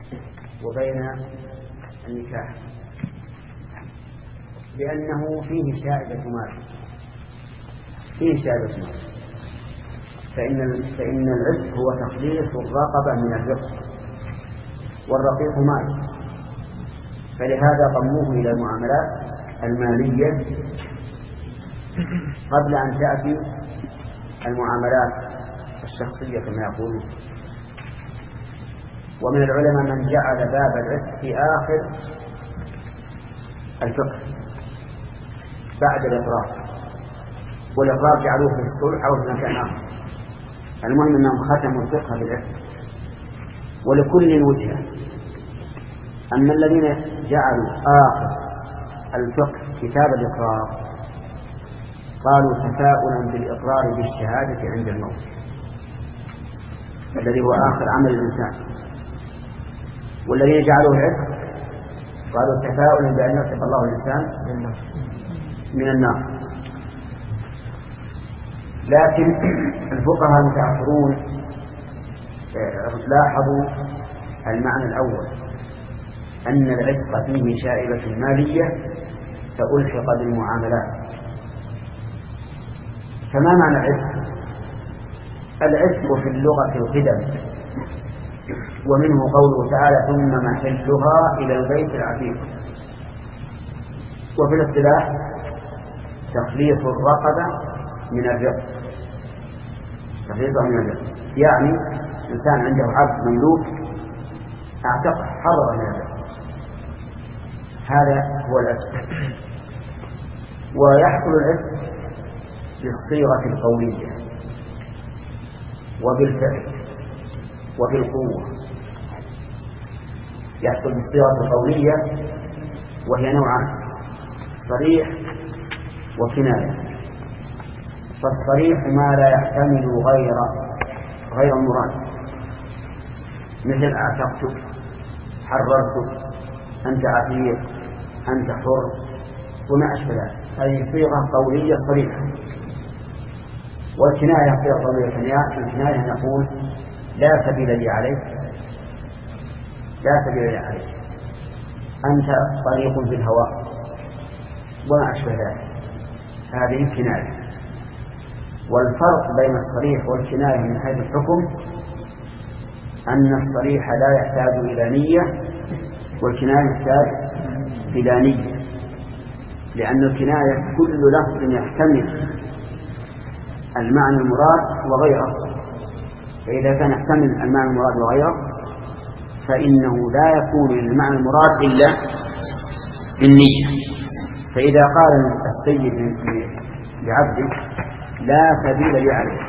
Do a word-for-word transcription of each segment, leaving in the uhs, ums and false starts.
وبين النكاح، لأنه فيه شائبة مال فيه شائبة مال فإن فإن العتق هو تخليص الرقبة من الرق، والرقيق مال، فلهذا ضموه إلى المعاملات المالية قبل أن تأتي المعاملات الشخصية كما يقولون. ومن العلماء من جعل باب العتق في آخر الفقه بعد الإقرار، والإقرار جعلوه في الصلح أو في مكان آخر، المهم أنهم ختموا الفقه بالعتق، ولكل وجهة. أما الذين جعلوا آخر الفقه كتاب الإقرار قالوا تفاؤلا بالإقرار بالشهادة عند الموت، الذي هو آخر عمل الإنسان. والذين جعلوه العتق قالوا تفاؤلا بأن يعتق الله الإنسان من النار. لكن الفقهاء المتأخرون لاحظوا المعنى الأول، أن العتق فيه شائبة مالية فألحق بالمعاملات. فما معنى العتق؟ العتق في اللغة القدم، ومنه قوله تعالى ثم محلها إلى البيت العتيق. وفي الاصطلاح تخليص الرقبة من الرق، تخليصها من الرق يعني إنسان عنده عبد مملوك اعتق حرر من الرق، هذا هو العتق. ويحصل العتق بالصيغة القولية وبالفعل وبالقوة. يحصل بالصيغة القولية وهي نوعان، صريح وكناية. فالصريح ما لا يحتمل غير غير المراد، مثل أعتقتك، حررتك، أنت عتيق، أنت حر، وما أشبه ذلك. هذه صيغة قولية صريحة. والكناية صيغة قولية كناية. الكناية نقول لا سبيل لي عليك، لا سبيل لي عليك، أنت طريق في الهواء، وما أشبه ذلك. هذه كناية. والفرق بين الصريح والكناية من حيث الحكم أن الصريح لا يحتاج إلى نية، والكناية يحتاج إلى نية، لأن الكناية كل لفظ يحتمل المعنى المراد وغيره، فإذا كان يحتمل المعنى المراد وغيره فإنه لا يكون للمعنى المراد إلا بالنية. فإذا قال السيد لعبده لا سبيل لي عليك،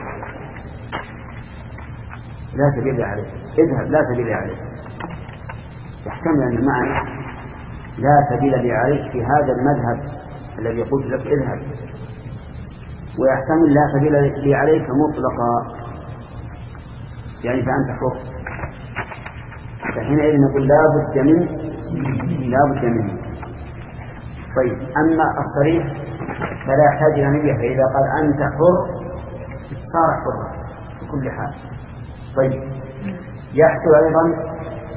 لا سبيل لي عليك، اذهب لا سبيل لي عليك، يحتمل أن المعنى لا سبيل لي عليك في هذا المذهب الذي قلت لك اذهب، ويحتمل لا سبيل لي عليك مطلقا، يعني فأنت حر. فحينئذ نقول لا بد من لا بد منه. طيب أما الصريح فلا يحتاج إلى نية، فإذا قال أنت حر صار حرا بكل حال. طيب يحصل أيضا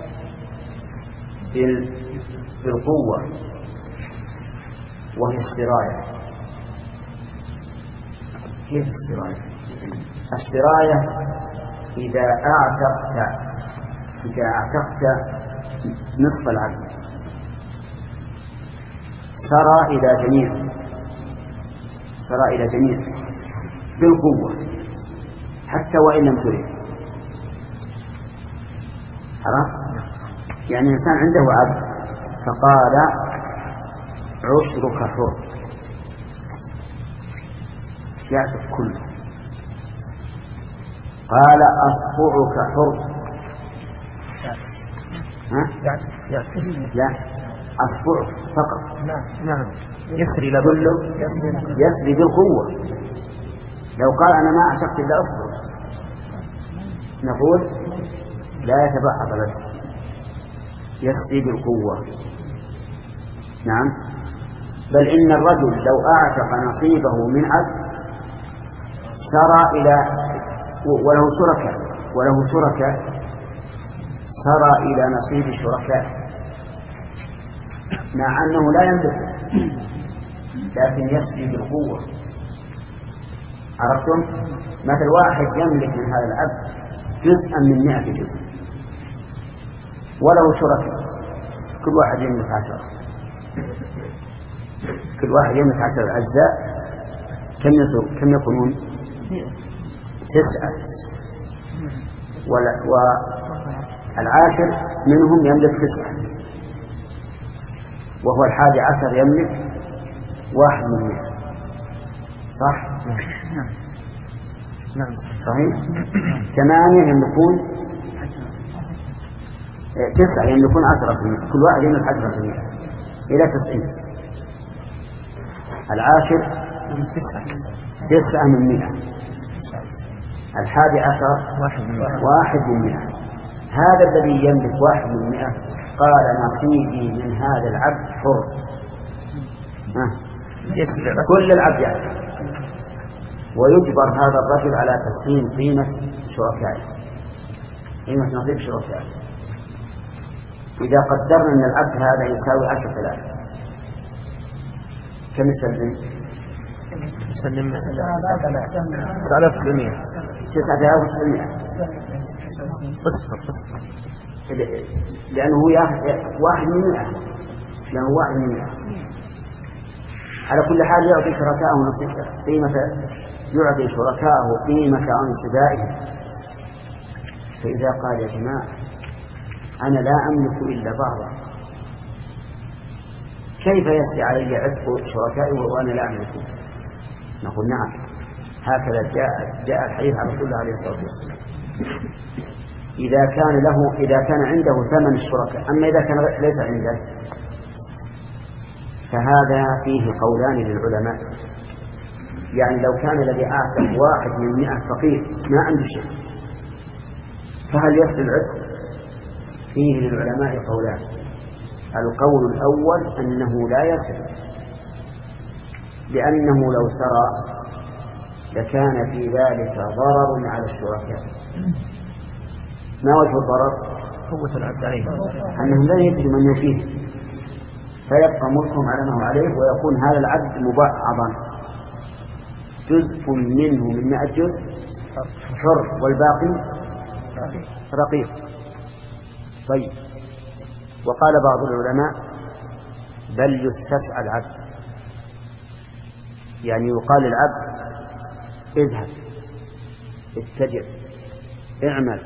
بالقوة وهي السراية. كيف السراية؟ السراية إذا أعتقت إذا أعتقت نصف العبد سرى إلى جميع سرى إلى جميع بالقوة حتى وإن لم تريد. عرفت؟ يعني إنسان عنده عبد فقال عشرك حر، يعتق كله. قال أصبعك حر، ها؟ لا أصبعك فقط. نعم يسري كله يسري بالقوة. لو قال أنا ما أعتقد إلا أصبع نقول لا يتبعض العتق، يسري بالقوة. نعم، بل إن الرجل لو أعتق نصيبه من عبد سرى إلى وله شركاء وله شركاء سرى إلى نصيب شركائه مع أنه لا يملك لكن يسري بالقوة. عرفتم؟ مثل واحد يملك من هذا العبد جزءا من مئة جزء وله شركاء كل واحد يملك عشرة، كل واحد يملك عشرة أجزاء، كم يصير كم يكونون؟ تسعة، والعاشر منهم يملك تسعة، وهو الحادي عشر يملك واحد من مئة. صح؟ نعم صحيح. ثمانية يملكون تسعة يملكون عشرة في المئة، كل واحد يملك عشرة في المئة إلى تسعين. العاشر تسعة تسعة من مئة، الحادي عشر واحد من مئة. واحد من مئة. هذا الذي يملك واحد من مئة قال نصيبي من هذا العبد حر. كل العبد يعرف، ويجبر هذا الرجل على تسليم قيمة شركائه، قيمة نصيب شركائه. إذا قدرنا أن العبد هذا يساوي عشر آلاف، كم يسلم؟ يسلم تسعة آلاف وتسعمائة. تسعة آلاف وتسعمائة. اصفر اصفر لأنه هو واحد من مئة، لأنه واحد من مئة. على كل حال يعطي شركائه نصيب قيمة، يعطي شركائه قيمة أنصبائهم. فإذا قال يا جماعة أنا لا أملك إلا بعضا، كيف يسري علي عتق شركائي وأنا لا أملك؟ نقول نعم، هكذا جاء جاء الحديث عن رسول الله عليه الصلاة والسلام. إذا كان له إذا كان عنده ثمن الشركاء، أما إذا كان ليس عنده فهذا فيه قولان للعلماء. يعني لو كان الذي أعتق واحد من مئة فقير ما عنده شيء، فهل يصل العتق؟ فيه للعلماء قولان. القول الأول أنه لا يصل، لأنه لو سرى لكان في ذلك ضرر على الشركاء. ما وجه الضرر؟ قوة العبد عليه، أنهم لا يجد من يفيه، فيبقى ملكهم على ما هو عليه، ويكون هذا العبد مبعضا، جزء منه من مئة جزء حر والباقي رقيق. طيب، وقال بعض العلماء بل يستسعى العبد، يعني يقال للعبد اذهب اتجر اعمل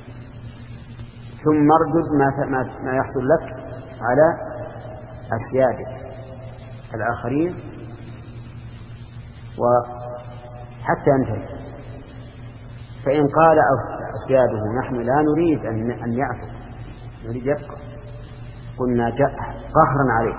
ثم اردد ما ما يحصل لك على أسيادك الآخرين وحتى ينتهي. فإن قال أسياده نحن لا نريد أن يعفو، نريد يبقى، قلنا جاء قهرا عليه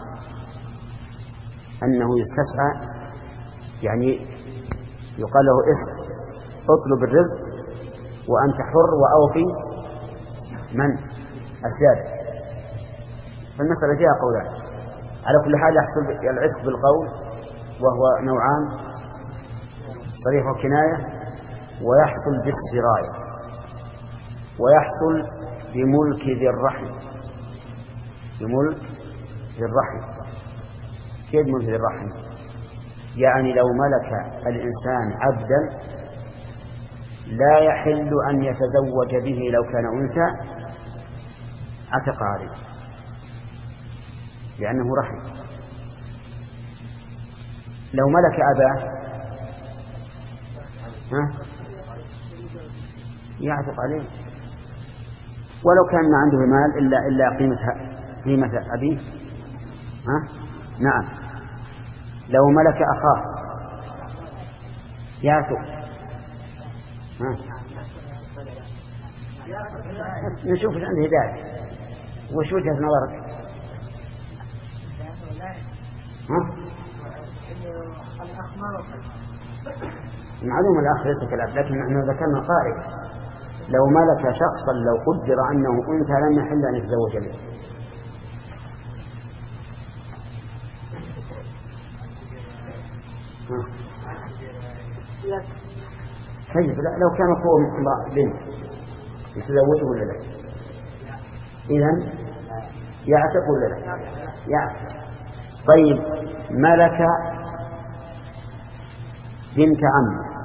أنه يستسعى، يعني يقال له اسعى اطلب الرزق وأنت حر وأوفي من أسيادك. فالمسألة فيها قولان. على كل حال يحصل العتق بالقول وهو نوعان، صريح وكناية، ويحصل بالسراية، ويحصل بملك ذي الرحم. بملك ذي الرحم. كيف ملك ذي الرحم؟ يعني لو ملك الإنسان عبدا لا يحل أن يتزوج به لو كان أنثى عتق عليه لأنه رحم. لو ملك أباه ها يعتق عليه ولو كان ما عنده مال إلا إلا قيمة قيمة أبيه. ها نعم. لو ملك أخاه يعتق. ها نشوف عنده هداية. وش وجهة نظرك؟ ها؟ معلوم الأخ ليس كالأب، لكن نحن ذكرنا قائد لو ملك شخصا لو قدر أنه أنثى لم يحل أن يتزوج به. طيب لو كان قوم بنت يتزوجه ولا لا؟ إذن يعتق ولا لا؟ يعتق. طيب ملك بنت عم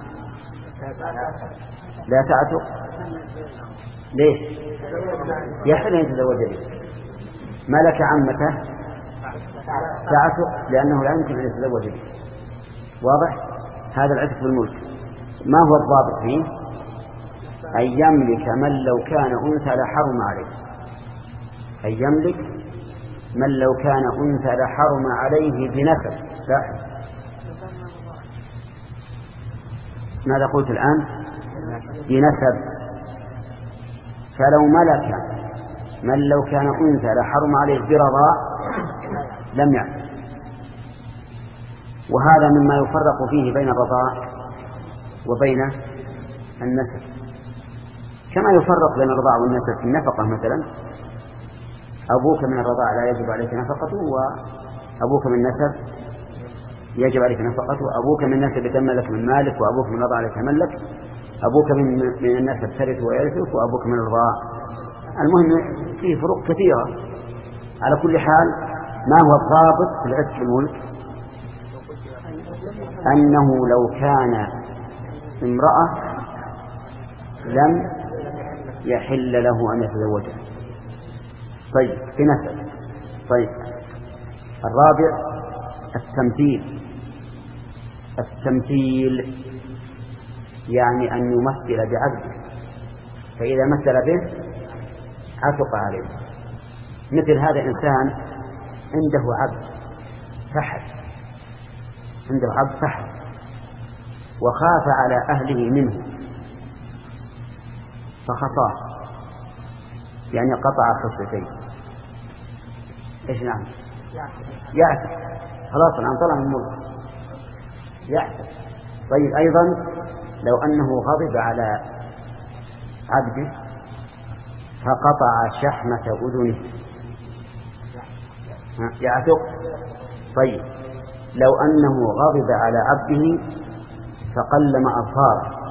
لا تعتق. ليش؟ يحتمل أن يتزوج به. ملك عمته تعتق لأنه لا يمكن أن يتزوج به. واضح؟ هذا العتق بالملك. ما هو الضابط فيه؟ أن يملك من لو كان أنثى لحرم عليه. أن يملك من لو كان أنثى لحرم عليه بنسب. لا. ماذا قلت الآن؟ بنسب. فلو ملك من لو كان أنثى لحرم عليه برضاء لم يعتق. وهذا مما يفرق فيه بين الرضاء وبين النسب، كما يفرق بين الرضاع والنسب في النفقة. مثلا أبوك من الرضاع لا يجب عليك نفقته، وأبوك من النسب يجب عليك نفقته. أبوك من النسب يتملك من مالك، وأبوك من الرضاع يتملك. أبوك من من النسب ترث ويرثك، وأبوك من الرضاع. المهم فيه فروق كثيرة. على كل حال ما هو الضابط في العتق الملك؟ أنه لو كان امرأة لم يحل له أن يتزوجها. طيب بنسب. طيب الرابع التمثيل. التمثيل يعني أن يمثل بعبده، فإذا مثل به عتق عليه. مثل هذا إنسان عنده عبد فحل، عنده عبد فحل وخاف على أهله منه فخصاه، يعني قطع خصيتين. إيش نعم؟ يعتق. خلاص الآن طلع من الملك يعتق. طيب أيضا لو أنه غضب على عبده فقطع شحمة أذنه يعتق. طيب لو أنه غضب على عبده فقلم أظفاره،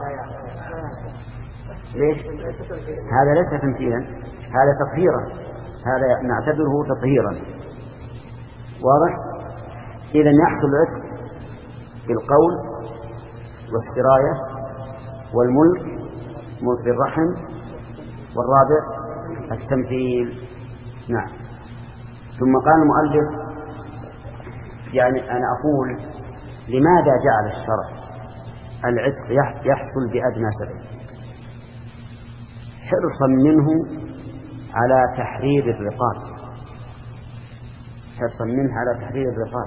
ليش؟ هذا ليس تمثيلا، هذا تطهيرا، هذا نعتبره تطهيرا. واضح؟ إذن يحصل العتق بالقول والسراية والملك، ملك الرحم. والرابع التمثيل. نعم. ثم قال المؤلف يعني أنا أقول لماذا جعل الشرع العتق يحصل بأدنى سبب؟ حرصا منه على تحرير الرقاب، حرصا منه على تحرير الرقاب،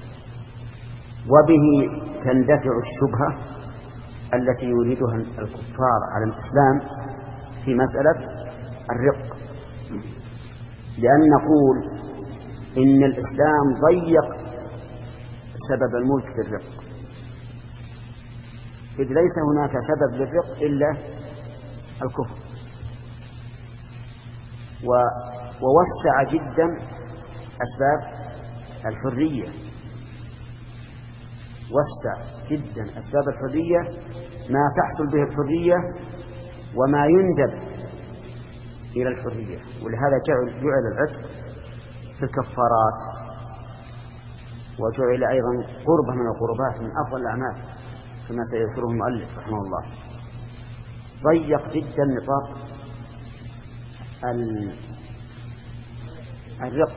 وبه تندفع الشبهة التي يريدها الكفار على الإسلام في مسألة الرق. لأن نقول إن الإسلام ضيق سبب الملك في الرق، إذ ليس هناك سبب للرق إلا الكفر، ووسع جدا أسباب الحرية، وسع جدا أسباب الحرية، ما تحصل به الحرية وما يندب إلى الحرية. ولهذا جعل, جعل العتق في الكفارات، وجعل أيضا قربة من القربات من أفضل الأعمال كما سيذكره المؤلف رحمه الله. ضيق جدا نطاق الرق.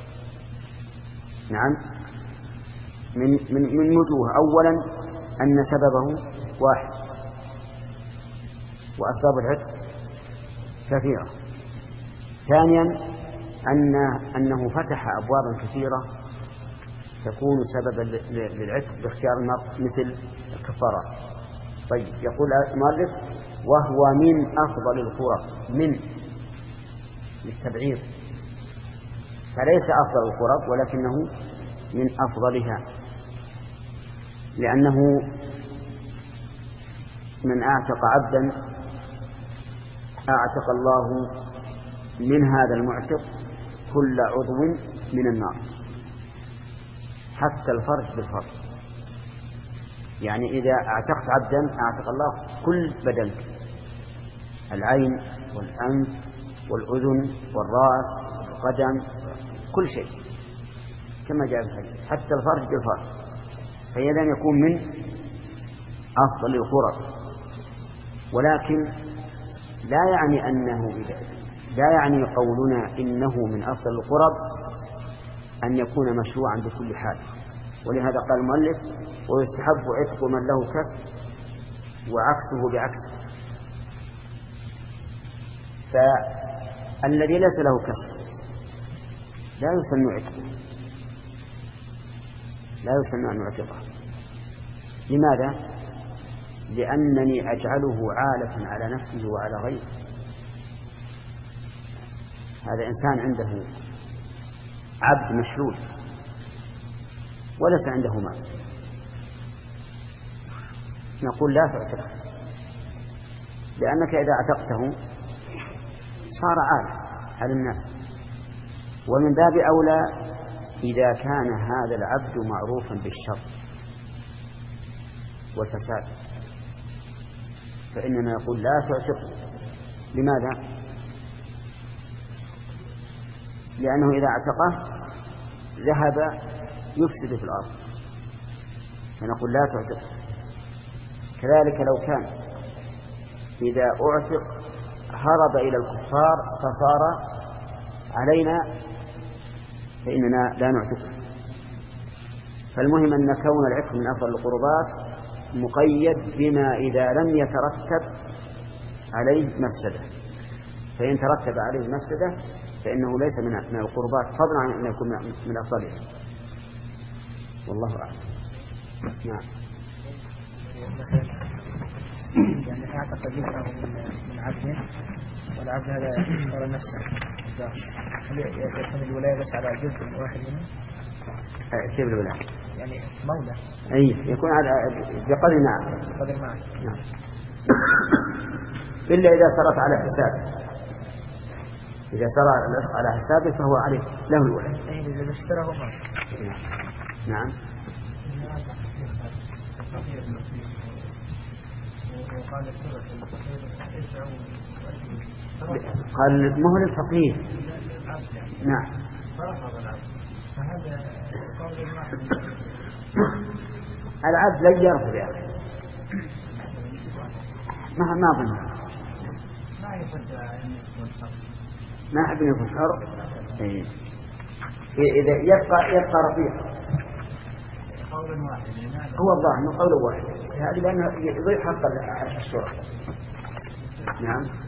نعم. من من من وجوه. أولا أن سببه واحد، وأسباب العتق كثيرة. ثانيا أن أنه فتح أبوابا كثيرة تكون سببا للعتق باختيار المرء مثل الكفارات. طيب يقول المؤلف وهو من أفضل القرب، من للتبعير، فليس أفضل القرب ولكنه من أفضلها، لأنه من أعتق عبدا أعتق الله من هذا المعتق كل عضو من النار حتى الفرج بالفرج. يعني إذا اعتقت عبدا أعتق الله كل بدنك، العين والأنف والأذن والرأس والقدم كل شيء كما جاء في الحديث، حتى الفرج بالفرج، فإذا يكون من أفضل القرب. ولكن لا يعني أنه لا يعني قولنا إنه من أفضل القرب أن يكون مشروعا بكل حال. ولهذا قال المؤلف: ويستحب عتق من له كسب وعكسه بعكسه. فالذي ليس له كسب لا يسن عتقه، لا يسن أن يعتقه. لماذا؟ لأنني أجعله عالة على نفسه وعلى غيره. هذا إنسان عنده عبد مشلول وليس عنده مال، نقول لا تعتقه، لأنك إذا اعتقته صار عالة على الناس. ومن باب أولى إذا كان هذا العبد معروفا بالشر والفساد فإننا نقول لا تعتقه. لماذا؟ لأنه إذا اعتقه ذهب يفسد في الأرض، فنقول لا تعتقه. كذلك لو كان إذا أعتق هرب إلى الكفار فصار علينا فإننا لا نعتقه. فالمهم أن كون العتق من أفضل القربات مقيد بما إذا لم يترتب عليه مفسدة، فإن ترتب عليه مفسدة فإنه ليس من القربات، فضلا عن أن يكون من أفضلها. والله أعلم. نعم. يعني أعتقد جزءه من عبد والعبد هذا يشترى نفسه، هل يكون الولاية بس على جزء واحد منه؟ كيف الولاية؟ يعني مولى. أي يكون على بقدر نعم. بقدر نعم. نعم. إلا إذا صرف على حسابه، إذا صار على حسابه فهو عليه له الولاية. أي إذا اشتراه ما. نعم. قال مهل الفقير. نعم. العبد لن يرفض يا أخي، ما ما ظن ما أحب أن يكون حر. إذا يبقى يبقى رفيق هو الله من قول واحد، هذه لأنه يضيع حق الشرع. نعم.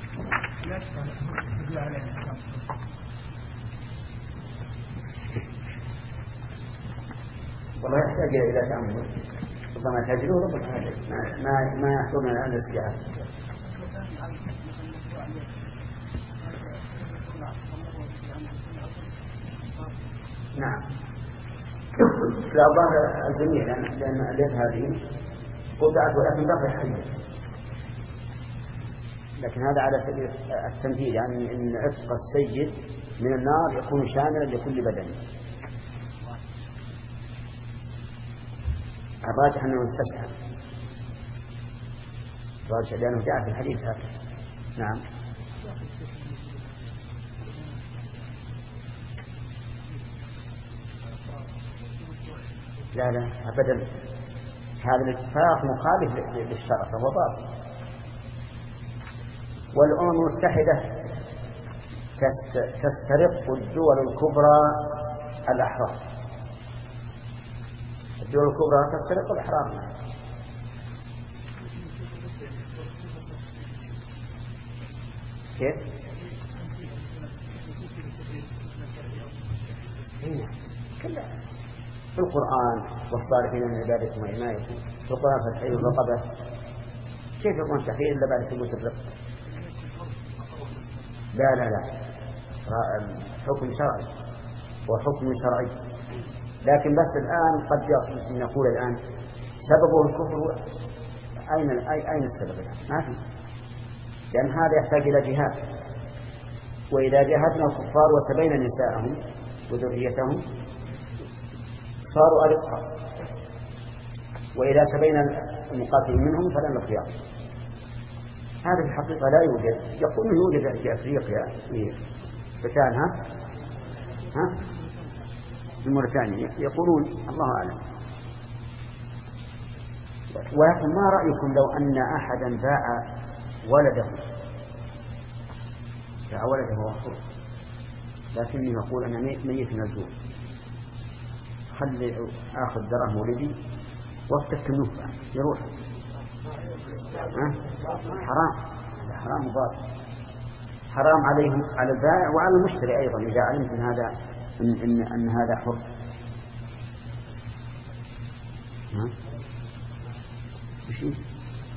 والله يحتاج إلى تأمل، ربما تجدوه ربما ما ما يحضرنا الآن الاستيعاب. نعم. لا ظاهر الجميع لأن اليد هذه قطعت ولكن بقي حية، لكن هذا على سبيل التمثيل، يعني أن عتق السيد من النار يكون شاملا لكل بدن. الراجح أنه استشعر، الراجح لأنه جاء في الحديث هكذا. نعم. لا لا أبدا، هذا الاتفاق مخالف للشرع فهو باطل. والأمم المتحدة تسترق الدول الكبرى الأحرار، الدول الكبرى تسترق الأحرار. كيف؟ هنا كلا في القرآن والصالحين من عبادكم وإمائكم، في القرآن فتحيه الرقبة، كيف يكون تحقيق إلا بعد ثبوت الرق؟ لا لا لا، حكم شرعي وحكم شرعي. لكن بس الآن قد نقول الآن سببه الكفر، أين أين السبب الآن؟ ما في، لأن هذا يحتاج إلى جهاد، وإذا جاهدنا الكفار وسبينا نساءهم وذريتهم صاروا أرقا، وإذا سبينا المقاتل منهم فلن الخيار. هذا في الحقيقة لا يوجد. يقول يوجد في أفريقيا في فتان ها ها في موريتانيا يقولون، الله أعلم. ولكن ما رأيكم لو أن أحدا باع ولده باع ولده وهو لكنه يقول أنا ميت من الجوع، خلي آخذ دراهم ولدي وافتك النفع يروح. حرام، حرام باطل، حرام عليهم على البائع وعلى المشتري أيضا إذا علمت أن هذا إن, إن, أن هذا حر. ها؟ بشيء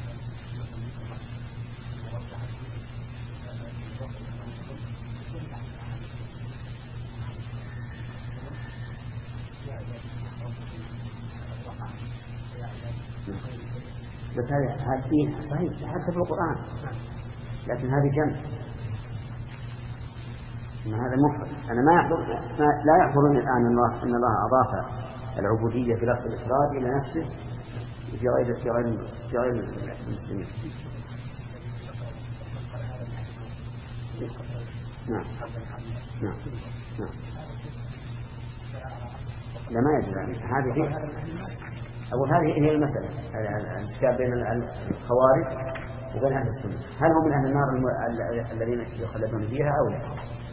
بس هذا هذه صحيح حتى في القرآن، لكن هذه جمع. إن هذا مفرد. أنا ما يحضر ما لا يحضرني الآن أن الله أن الله أضاف العبودية في لفظ الإفراد إلى نفسه في غير في غير في غير المسلمين. نعم نعم نعم. لا ما يجوز. هذه هي أقول هذه هي المسألة، الإشكال بين الخوارج وبين أهل السنة. هل هم من أهل النار الذين يخلدون فيها أو لا؟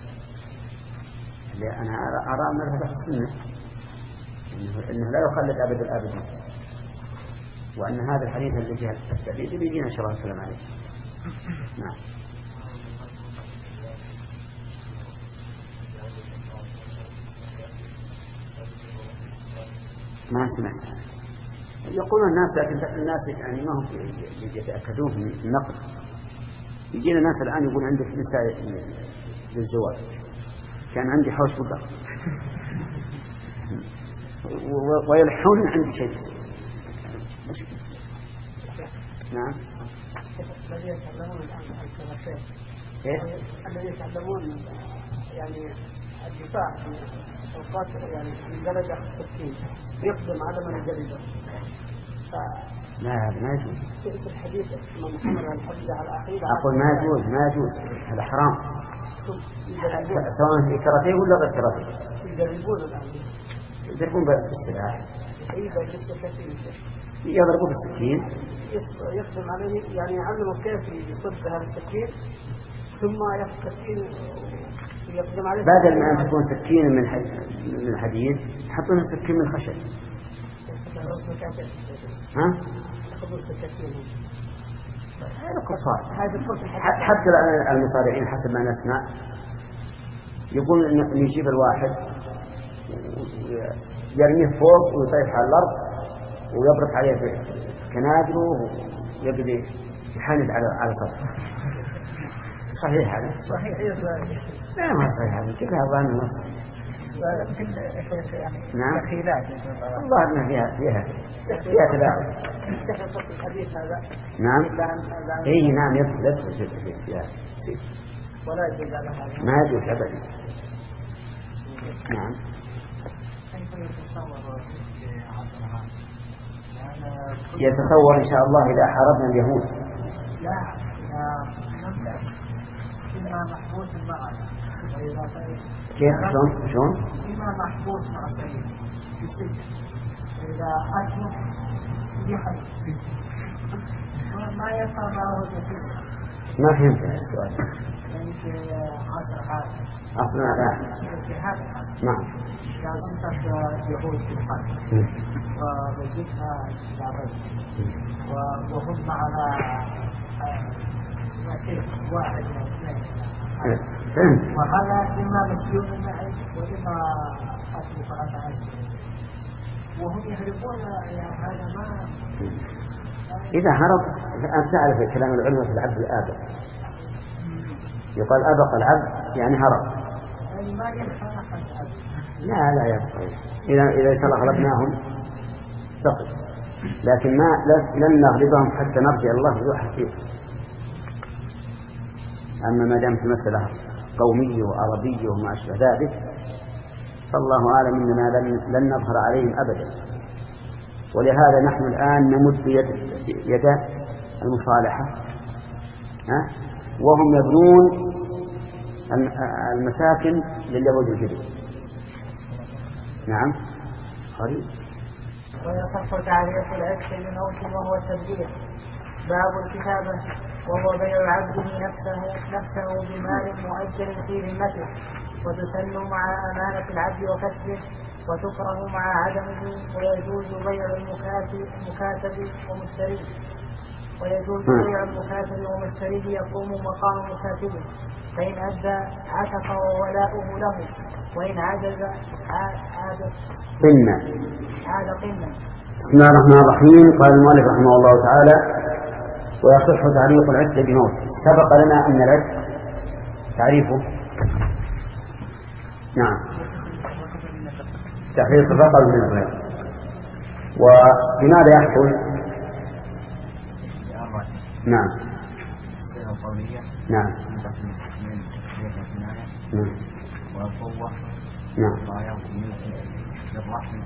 أنا أرى أن مذهب السنة إنه لا يخلد أبد الآبدين، وأن هذا الحديث الذي فيه التأبيد بيجينا إن شاء الله الكلام عليه. نعم. ما سمعت. يقولون الناس، لكن الناس يعني ما هم يتأكدون من النقل. يجينا ناس الآن يقول عندك نساء للزواج، كان عندي حوش بقر ويلحون عندي شيء. نعم. الذي يتعلمون الآن الكراسات الذي يتعلمون يعني الدفاع عن القاتل يعني من درجة ستين يقدم على من الجريدة. لا هذا ما يجوز. في الحديث من محمد الحديث على العقيدة أقول ما يجوز ما يجوز هذا حرام سواء في كراتيه ولا غير كراتيه. يجربون الآن يضربون بالسلاح. أيضا بالسكين يضربوا بالسكين. يقدم عليه يعني يعلمه كيف يصد هذا السكين ثم يأخذ سكين يقدم عليه. بدل ما أن تكون سكين من من حديد يحطون سكين من خشب. ها؟ يأخذون سكين. هذا كفار. حتى المصارعين حسب ما نسمع يقول إن يجيب الواحد يرميه فوق ويطيح على الأرض ويبرك عليه كنادره ويبدي يحند على على صدره. صحيح هذا؟ صحيح. لا ما صحيح هذا كلها ظن نفسه. نعم. خيلات. الله أنها فيها فيها فيها تلاعب. نعم. إيه نعم يدخل يدخل فيها. ولا يجوز على هذا. ما يجوز أبدا. نعم. يتصور إن شاء الله إذا حاربنا اليهود. لا لا إما محبوس معنا. كيف شلون شلون؟ إما محبوس مع السبيل في السجن إذا أكله يحل ما يبقى معه في ما فهمت السؤال. يعني في عصر هذا. عصر هذا. في هذا العصر. نعم. كان أنت يهود في الحرب ووجدنا دارين وهم معنا واحد من اثنين وهذا إما مسجون معي وإما أكل فقط عزم وهم يهربون يا هذا ما إذا هرب أنت تعرف كلام العلماء في العبد الآبق يقال أبق العبد يعني هرب. يعني ما ينفع أحد. لا لا يبقى إذا إذا إن شاء الله غلبناهم بقي، لكن ما لن نغلبهم حتى نرجع الله بواحد فيه. أما ما دام في مسألة قومية وعربية وما أشبه ذلك فالله أعلم إننا لن, لن نظهر عليهم أبدا. ولهذا نحن الآن نمد يد, يد المصالحة ها؟ وهم يبنون المساكن لليهود الجدد. نعم قريب. ويصح تعريف العتق بموت وهو التبديل. باب الكتابة وهو بيع العبد نفسه نفسه بمال مؤجل في ذمته، وتسن مع أمانة العبد وكسبه، وتكره مع عدمه، ويجوز بيع المكاتب ومشتريه ويجوز بيع المكاتب ومشتريه يقوم مقام مكاتبه، فإن أدى عتق وولاؤه له، وإن عجز عاد قلنا. عاد قلنا. بسم الله الرحمن الرحيم. قال المؤلف رحمه الله تعالى: ويصح تعريف العتق بموت. سبق لنا أن العتق تعريفه نعم تحريص الرقبة من الغير. وبماذا يحصل؟ نعم نعم نعم والقوة نعم للرحم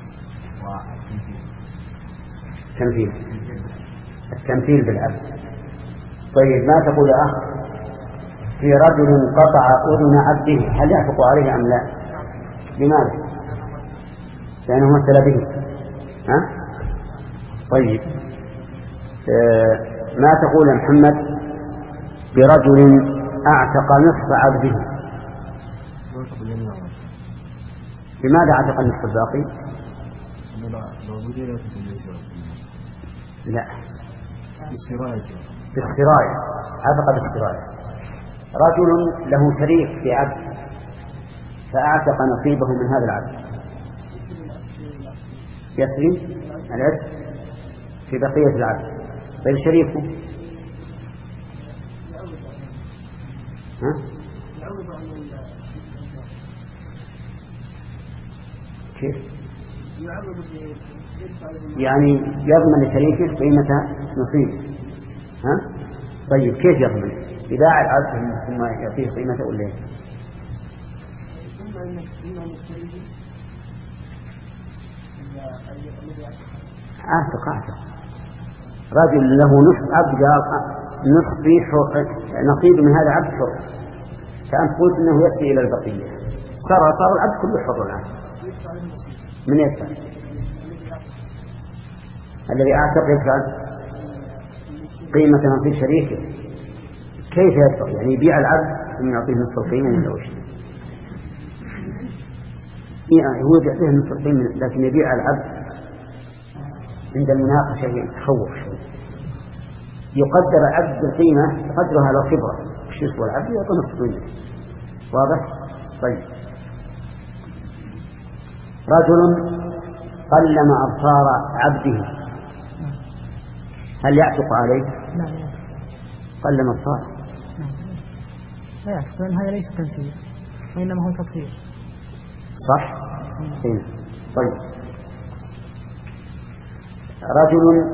تمثيل التمثيل بالعبد. طيب ما تقول يا أخ في رجل قطع أذن عبده هل يعتق عليه أم لا؟ لماذا؟ لأنه مثل به. ها؟ طيب آه ما تقول يا محمد برجل أعتق نصف عبده؟ لماذا اعتق النصف الباقي؟ لا بالسراية، اعتق بالسراية. رجل له شريك في عبد فاعتق نصيبه من هذا العبد، يسري العتق في بقية العبد. طيب شريكه ها؟ كيف؟ يعني يضمن لشريكه قيمة نصيبه. ها؟ طيب كيف يضمن؟ إذاع العبد ثم يعطيه قيمته ولا ايه؟ اعتق اعتق رجل له نصف عبد نصف نصيب من هذا العبد حر، فأنت قلت انه يسري الى البقية، صار صار العبد كله حر الآن. من يدفع؟ الذي اعتق يدفع قيمة نصيب شريكه. كيف يدفع؟ يعني يبيع العبد ثم يعطيه نصف القيمة ولا وش؟ يعني هو يعطيه نصف القيمة لكن يبيع العبد عند المناقشة يتخوف شوي. يقدر العبد بالقيمة يقدرها على الخبرة، وش يسوى العبد يعطي نصف قيمته. واضح؟ طيب رجل قلم أظفار عبده هل يعتق عليه؟ لا قلم أظفاره لا يعتق، لأن هذا ليس تمثيل وإنما هو تطهير. صح؟ هنا. طيب رجل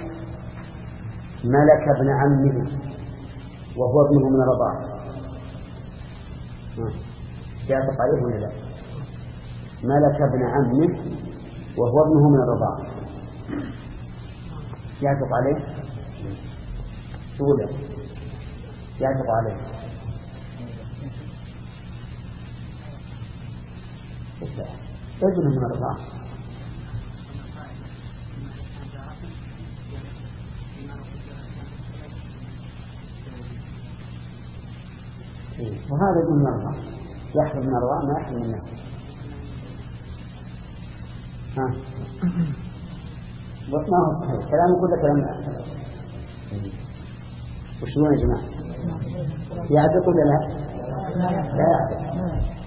ملك ابن عمه وهو ابنه من الرضاعة يعتق عليه ولا لا؟ ملك ابن عمه وهو ابنه من الرضاعة يعتق عليه؟ سؤال يعتق عليه. ابنه من الرضاعة وهذا ابن من الرضاعة يحفظ من الرضاعة ما يحفظ من النسل. ها ما هو صحيح كلام كله كلام. وشلون يا جماعة؟ يعتق ولا لا؟ لا يعتق.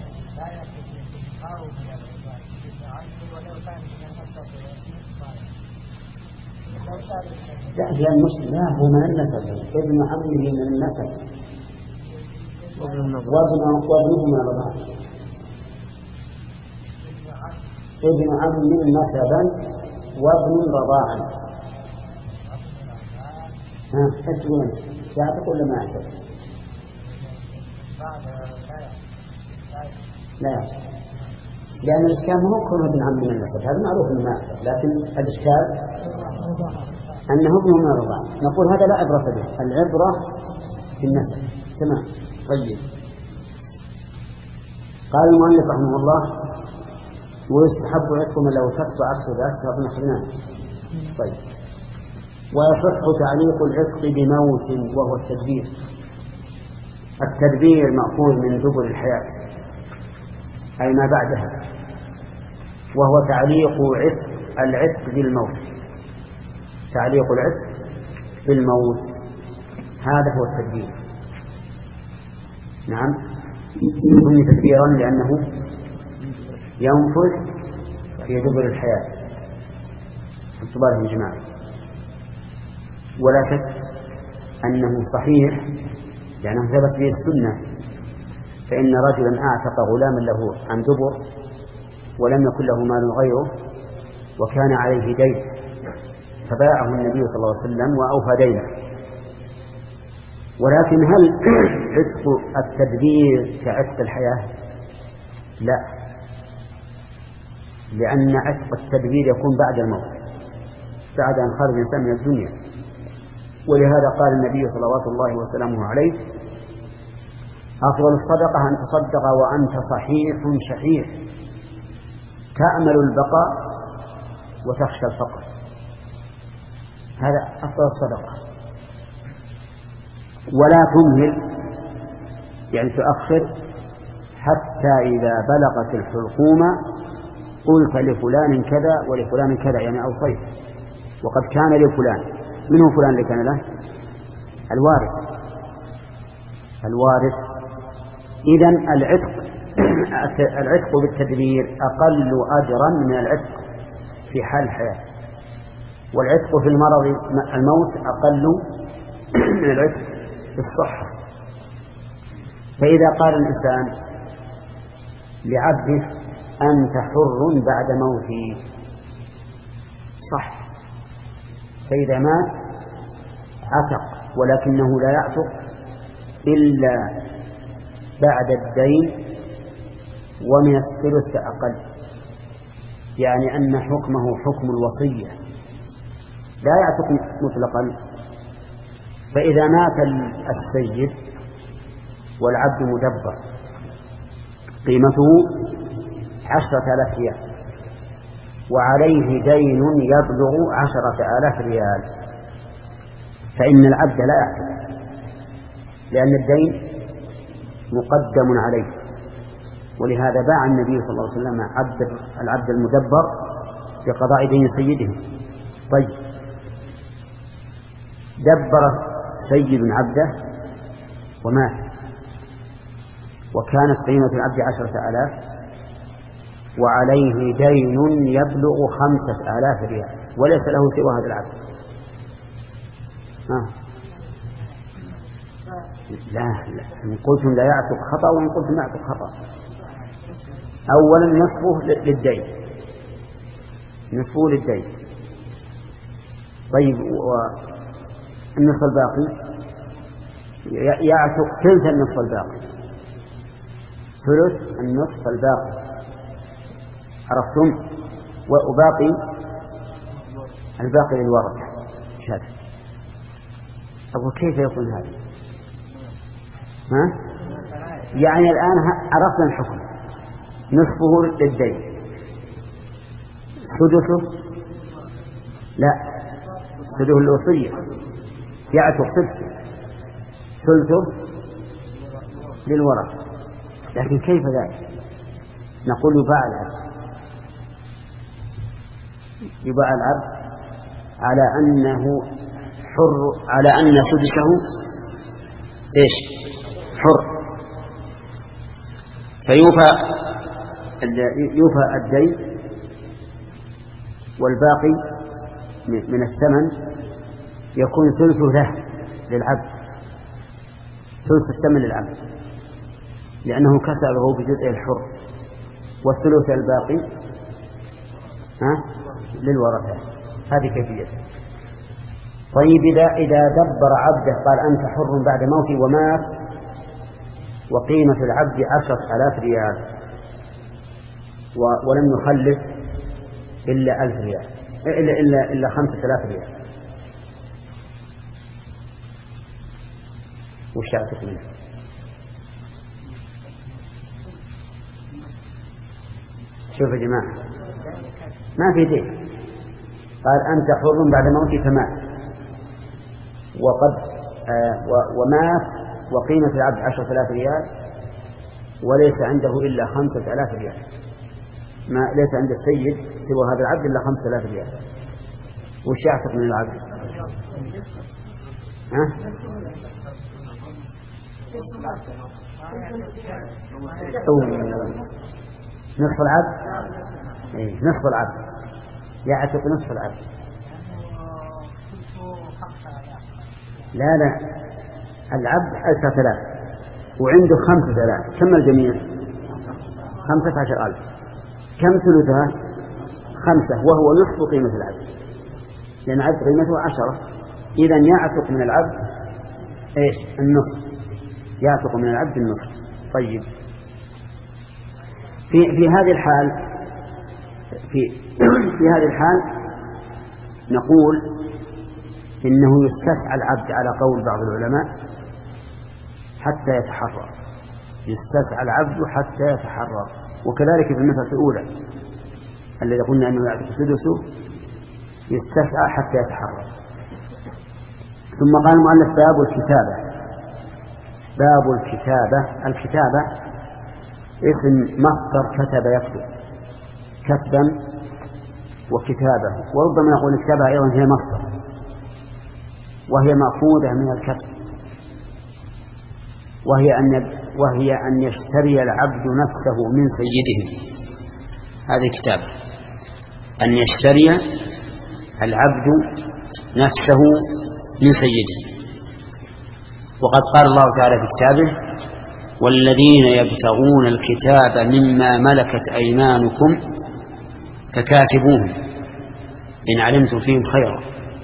لا هي المشكلة لا هو من النسب، ابن عمه من النسب وابنه من الرضاعة. ابن عم نسبا وابن رضاعا. ها ايش تقول انت؟ يعتق ولا ما يعتق؟ لا يعتق لأن الإشكال ما هو كونه ابن عم من النسب، هذا معروف انه ما يعتق، لكن الإشكال أنه ابنه من الرضاعة. نقول هذا لا عبرة به، العبرة في النسب. تمام. طيب. قال المؤلف رحمه الله: ويستحب عتق من لو كسب أكثر بأكثر من خلال. طيب. ويصح تعليق العتق بموت وهو التدبير. التدبير مأخوذ من دبر الحياة أي ما بعدها، وهو تعليق عتق العتق بالموت. تعليق العتق بالموت هذا هو التدبير. نعم، يسمى تدبيرا لأنه ينفذ في دبر الحياة. اعتباره يا جماعة. ولا شك أنه صحيح لأنه ثبت به السنة، فإن رجلا أعتق غلاما له عن دبر ولم يكن له مال غيره وكان عليه دين، فباعه النبي صلى الله عليه وسلم وأوفى دينه. ولكن هل عتق التدبير كعتق الحياة؟ لا، لأن عتق التدبير يكون بعد الموت، بعد أن خرج الإنسان من الدنيا. ولهذا قال النبي صلوات الله وسلامه عليه: أفضل الصدقة أن تصدق وأنت صحيح شحيح تأمل البقاء وتخشى الفقر. هذا أفضل الصدقة. ولا تمهل يعني تؤخر حتى إذا بلغت الحلقومة قلت لفلان كذا ولفلان كذا، يعني أوصيت وقد كان لفلان. من هو فلان اللي كان له؟ الوارث. الوارث. إذن العتق العتق بالتدبير أقل أجرا من العتق في حال الحياة، والعتق في المرض الموت أقل من العتق في الصحة. فإذا قال الإنسان لعبده: أنت حر بعد موتي، صح، فإذا مات عتق، ولكنه لا يعتق إلا بعد الدين ومن الثلث أقل، يعني أن حكمه حكم الوصية، لا يعتق مطلقا. فإذا مات السيد والعبد مدبر قيمته عشرة آلاف ريال وعليه دين يبلغ عشرة آلاف ريال، فإن العبد لا يعتق، لأن الدين مقدم عليه. ولهذا باع النبي صلى الله عليه وسلم عبد العبد المدبر بقضاء دين سيده. طيب، دبر سيد عبده ومات وكانت قيمة العبد عشرة آلاف وعليه دين يبلغ خمسة آلاف ريال وليس له سوى هذا العبد. ها. لا لا، إن قلتم لا يعتق خطأ وإن قلتم يعتق خطأ. أولا نصفه للدين، نصفه للدين. طيب، والنصف الباقي يعتق ثلث النصف الباقي، ثلث النصف الباقي، عرفتم؟ وباقي الباقي للورثة. شاذ. أقول كيف يكون هذا؟ ها؟ يعني الآن عرفنا الحكم، نصفه للدين، سدسه لا، سدسه الوصية يعتق سدسه، ثلثه للورثة. لكن كيف ذلك؟ نقول يباع العبد، يباع العبد على أنه حر، على أن سدسه إيش؟ حر، فيوفى يوفى الدين والباقي من الثمن يكون ثلثه له للعبد، ثلث الثمن للعبد لأنه كسبه بجزء الحر، والثلث الباقي ها للورثة. هذه كيفيته. طيب، إذا إذا دبر عبده قال أنت حر بعد موتي ومات وقيمة العبد عشرة آلاف ريال ولم يخلف إلا ألف ريال إلا إلا إلا خمسة آلاف ريال، وش يعتق منه؟ شوف يا جماعة ما في دين. قال أنت حر بعد موتي فمات وقد آه ومات وقيمة العبد عشرة آلاف ريال وليس عنده إلا خمسة آلاف ريال، ما ليس عند السيد سوى هذا العبد إلا خمسة آلاف ريال. وش يعتق من العبد؟ ها؟ نصف العبد؟ إيه نصف العبد يعتق نصف العبد. لا لا العبد عشرة آلاف وعنده خمسة آلاف، كم الجميع؟ خمسة عشر ألف. كم ثلثها؟ خمسة، وهو نصف قيمة العبد، لأن العبد قيمته عشرة. إذن يعتق من العبد إيش؟ النصف، يعتق من العبد النصف. طيب في في هذه الحال في في هذه الحال نقول إنه يستسعى العبد على قول بعض العلماء حتى يتحرر، يستسعى العبد حتى يتحرر. وكذلك في المسألة الأولى الذي قلنا أنه يعتق سدسه يستسعى حتى يتحرر. ثم قال المؤلف باب الكتابة. باب الكتابة، الكتابة اسم مصدر كتب يكتب، كتبا وكتابة، وربما نقول الكتابة أيضا هي مصدر وهي مأخوذة من الكتب، وهي أن وهي أن يشتري العبد نفسه من سيده. هذه كتابة، أن يشتري العبد نفسه من سيده. وقد قال الله تعالى في كتابه والذين يبتغون الكتاب مما ملكت أيمانكم فكاتبوهم إن علمتم فيهم خيرا.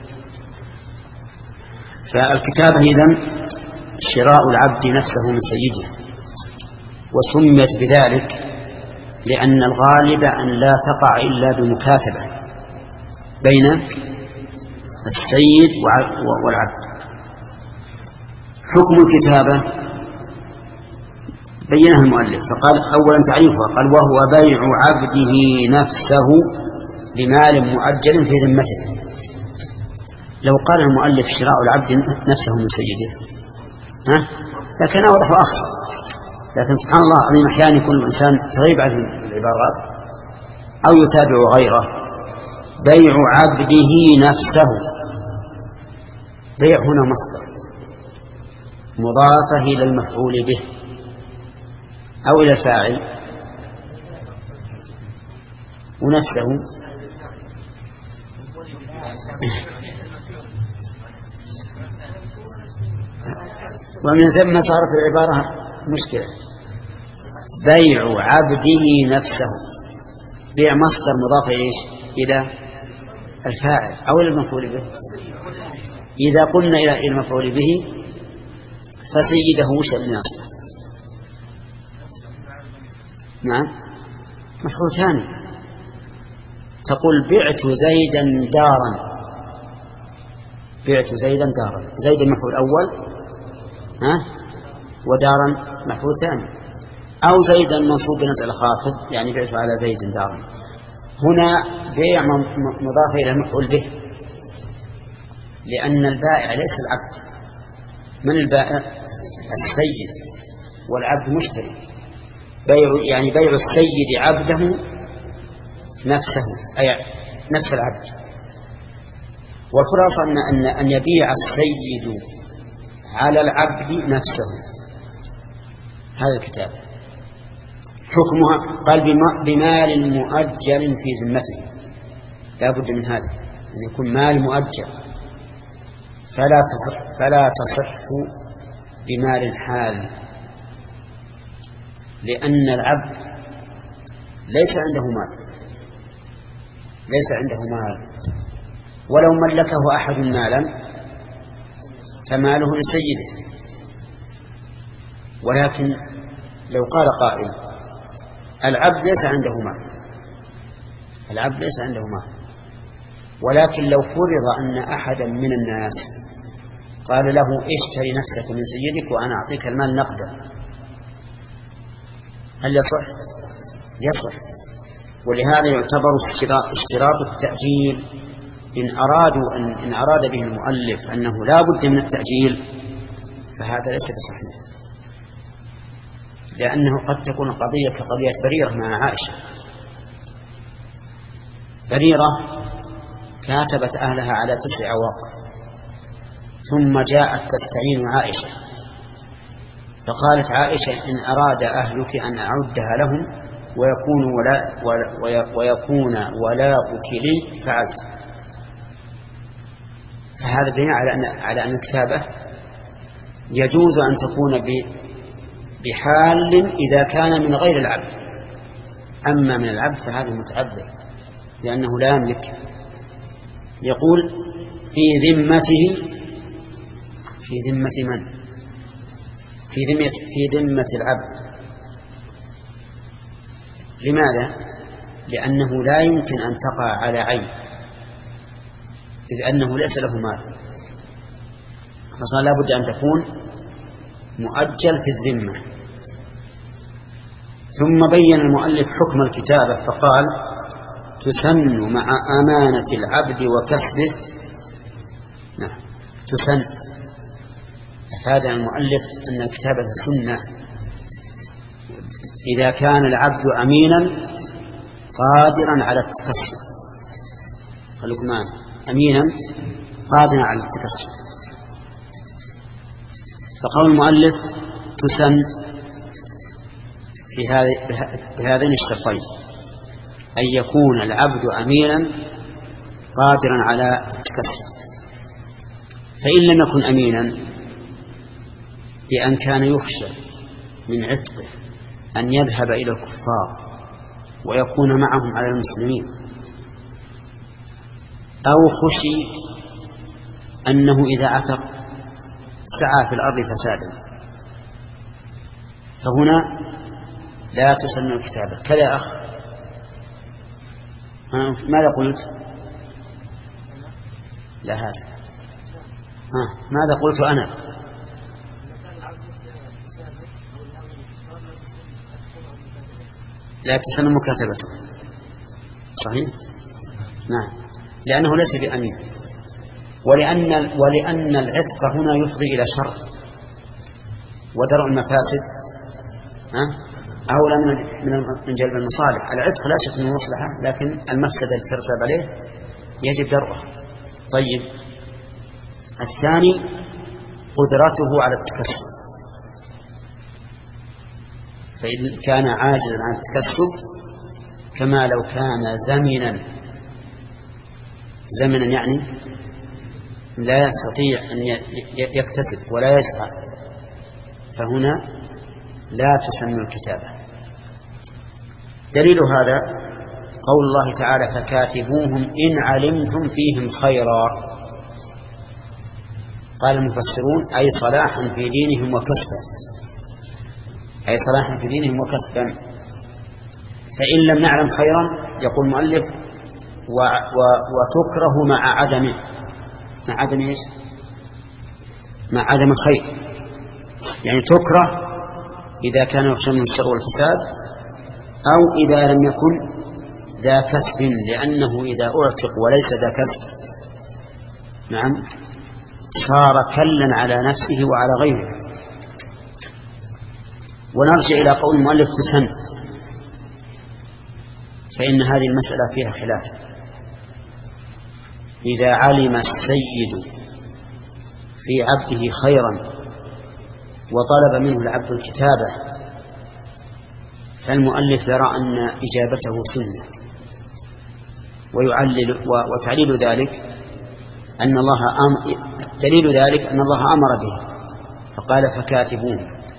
فالكتابة إذن شراء العبد نفسه من سيده، وسميت بذلك لأن الغالب أن لا تقع إلا بمكاتبة بين السيد والعبد. حكم الكتابة بينها المؤلف فقال أولا تعريفها، قال وهو بيع عبده نفسه بمال مؤجل في ذمته. لو قال المؤلف شراء العبد نفسه من سيده ها لكن أوضح وأخصر، لكن سبحان الله العظيم أحيانا يكون الإنسان تغيب عنه العبارات أو يتابع غيره. بيع عبده نفسه، بيع هنا مصدر مضافة إلى المفعول به أو إلى الفاعل، ونفسه ومن ثم صارت العبارة مشكلة. بيع عبده نفسه، بيع مصدر مضاف إيش؟ إلى الفاعل أو إلى المفعول به. إذا قلنا إلى المفعول به فسيده وش الناصب؟ نعم مفعول ثاني. تقول بعت زيدا دارا، بعت زيدا دارا، زيد المفعول الأول ها ودارا مفعول ثاني، أو زيدا منصوب بنزع الخافض يعني بعت على زيد دارا. هنا بيع مضاف إلى المفعول به، لأن البائع ليس العبد. من البائع؟ السيد، والعبد مشتري. بيع يعني بيع السيد عبده نفسه أي نفس العبد. والخلاصة أن أن أن يبيع السيد على العبد نفسه. هذا الكتاب حكمها قال بمال مؤجل في ذمته، لا بد من هذا أن يكون مال مؤجل، فلا تصح فلا تصح بمال حال، لأن العبد ليس عنده مال، ليس عنده مال. ولو ملكه أحد مالا فماله لسيده. ولكن لو قال قائل العبد ليس عنده مال، العبد ليس عنده مال، ولكن لو فرض أن أحدا من الناس قال له اشتري نفسك من سيدك وأنا أعطيك المال نقدا، هل يصح؟ يصح. ولهذا يعتبر اشتراط التأجيل إن أرادوا أن إن أراد به المؤلف أنه لا بد من التأجيل فهذا ليس بصحيح، لأنه قد تكون القضية كقضية بريرة مع عائشة. بريرة كاتبت أهلها على تسع عواق ثم جاءت تستعين عائشة، فقالت عائشة إن أراد أهلك أن أعدها لهم ويكون ولاء ويكون ولاؤك لي فعلت. فهذا دليل على أن على أن الكتابة يجوز أن تكون بحال إذا كان من غير العبد، أما من العبد فهذا متعذر لأنه لا يملك. يقول في ذمته، في ذمة من؟ في ذمة في ذمة العبد. لماذا؟ لأنه لا يمكن أن تقع على عين، إذ أنه ليس له مال، فصار لا بد أن تكون مؤجل في الذمة. ثم بين المؤلف حكم الكتابة فقال تسن مع أمانة العبد وكسبه. نعم تسن، أفاد المؤلف أن الكتابة سنة إذا كان العبد أمينا قادرا على التكسب. خلوكم معنا، أمينا قادرا على التكسب. فقول المؤلف تسن في بهذين الشرطين، أن يكون العبد أمينا قادرا على التكسب. فإن لم يكن أمينا بأن كان يخشى من عتقه أن يذهب إلى الكفار ويكون معهم على المسلمين، أو خشي أنه إذا عتق سعى في الأرض فسادا، فهنا لا تسن الكتابة. كذا أخ، ماذا قلت؟ لا هذا ها ماذا قلت أنا؟ لا تسن مكاتبته، صحيح؟ نعم، لأنه ليس بأمين، ولأن ولأن العتق هنا يفضي إلى شر ودرء المفاسد ها أولى من من جلب المصالح. العتق لا شك من مصلحة، لكن المفسدة التي ترتب عليه يجب درءها. طيب، الثاني قدرته على التكسب، فإن كان عاجزا عن التكسب كما لو كان زمنا زمنا يعني لا يستطيع أن يكتسب ولا يسعى، فهنا لا تسن الكتابة. دليل هذا قول الله تعالى فكاتبوهم إن علمتم فيهم خيرا. قال المفسرون أي صلاحا في دينهم وكسبا، أي صلاحا في دينهم وكسبا. فإن لم نعلم خيرا يقول المؤلف و و وتكره مع عدمه. مع عدم إيش؟ مع عدم الخير، يعني تكره إذا كان يخشى من الشر والفساد، أو إذا لم يكن ذا كسب، لأنه إذا أعتق وليس ذا كسب نعم صار كلا على نفسه وعلى غيره. ونرجع إلى قول المؤلف تسن، فإن هذه المسألة فيها خلاف. إذا علم السيد في عبده خيرا وطلب منه العبد الكتابة فالمؤلف يرى أن إجابته سنة، ويعلل وتعليل ذلك أن الله أم دليل ذلك أن الله أمر به فقال فكاتبون.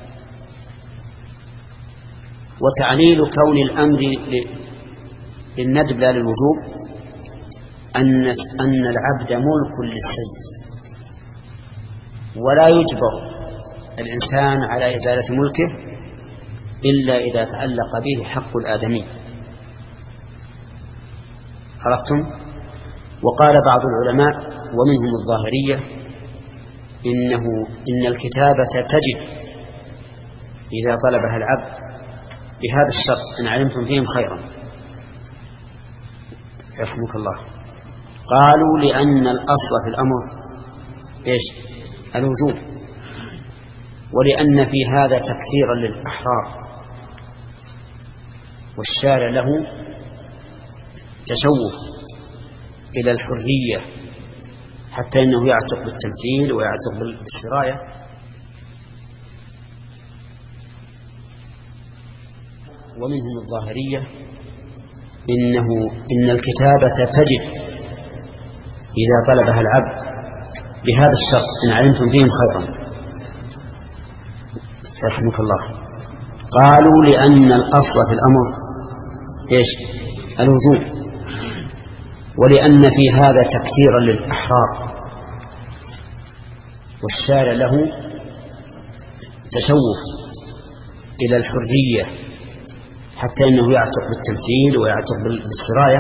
وتعليل كون الأمر للندب لا للوجوب أن أن العبد ملك للسيد، ولا يجبر الإنسان على إزالة ملكه إلا إذا تعلق به حق الآدمي. عرفتم؟ وقال بعض العلماء ومنهم الظاهرية إنه إن الكتابة تجب إذا طلبها العبد بهذا الشرط إن علمتم فيهم خيرا. يرحمك الله. قالوا لأن الأصل في الأمر إيش؟ الوجوب، ولأن في هذا تكثيرا للأحرار، والشارع له تشوف إلى الحرية حتى إنه يعتق بالتمثيل ويعتق بالسراية. ومنهم الظاهرية إنه إن الكتابة تجب إذا طلبها العبد بهذا الشرط إن علمتم فيهم خيرا. يرحمك الله. قالوا لأن الأصل في الأمر إيش؟ الوجوب، ولأن في هذا تكثيرا للأحرار، والشارع له تشوف إلى الحرية حتى إنه يعتق بالتمثيل ويعتق بالسراية.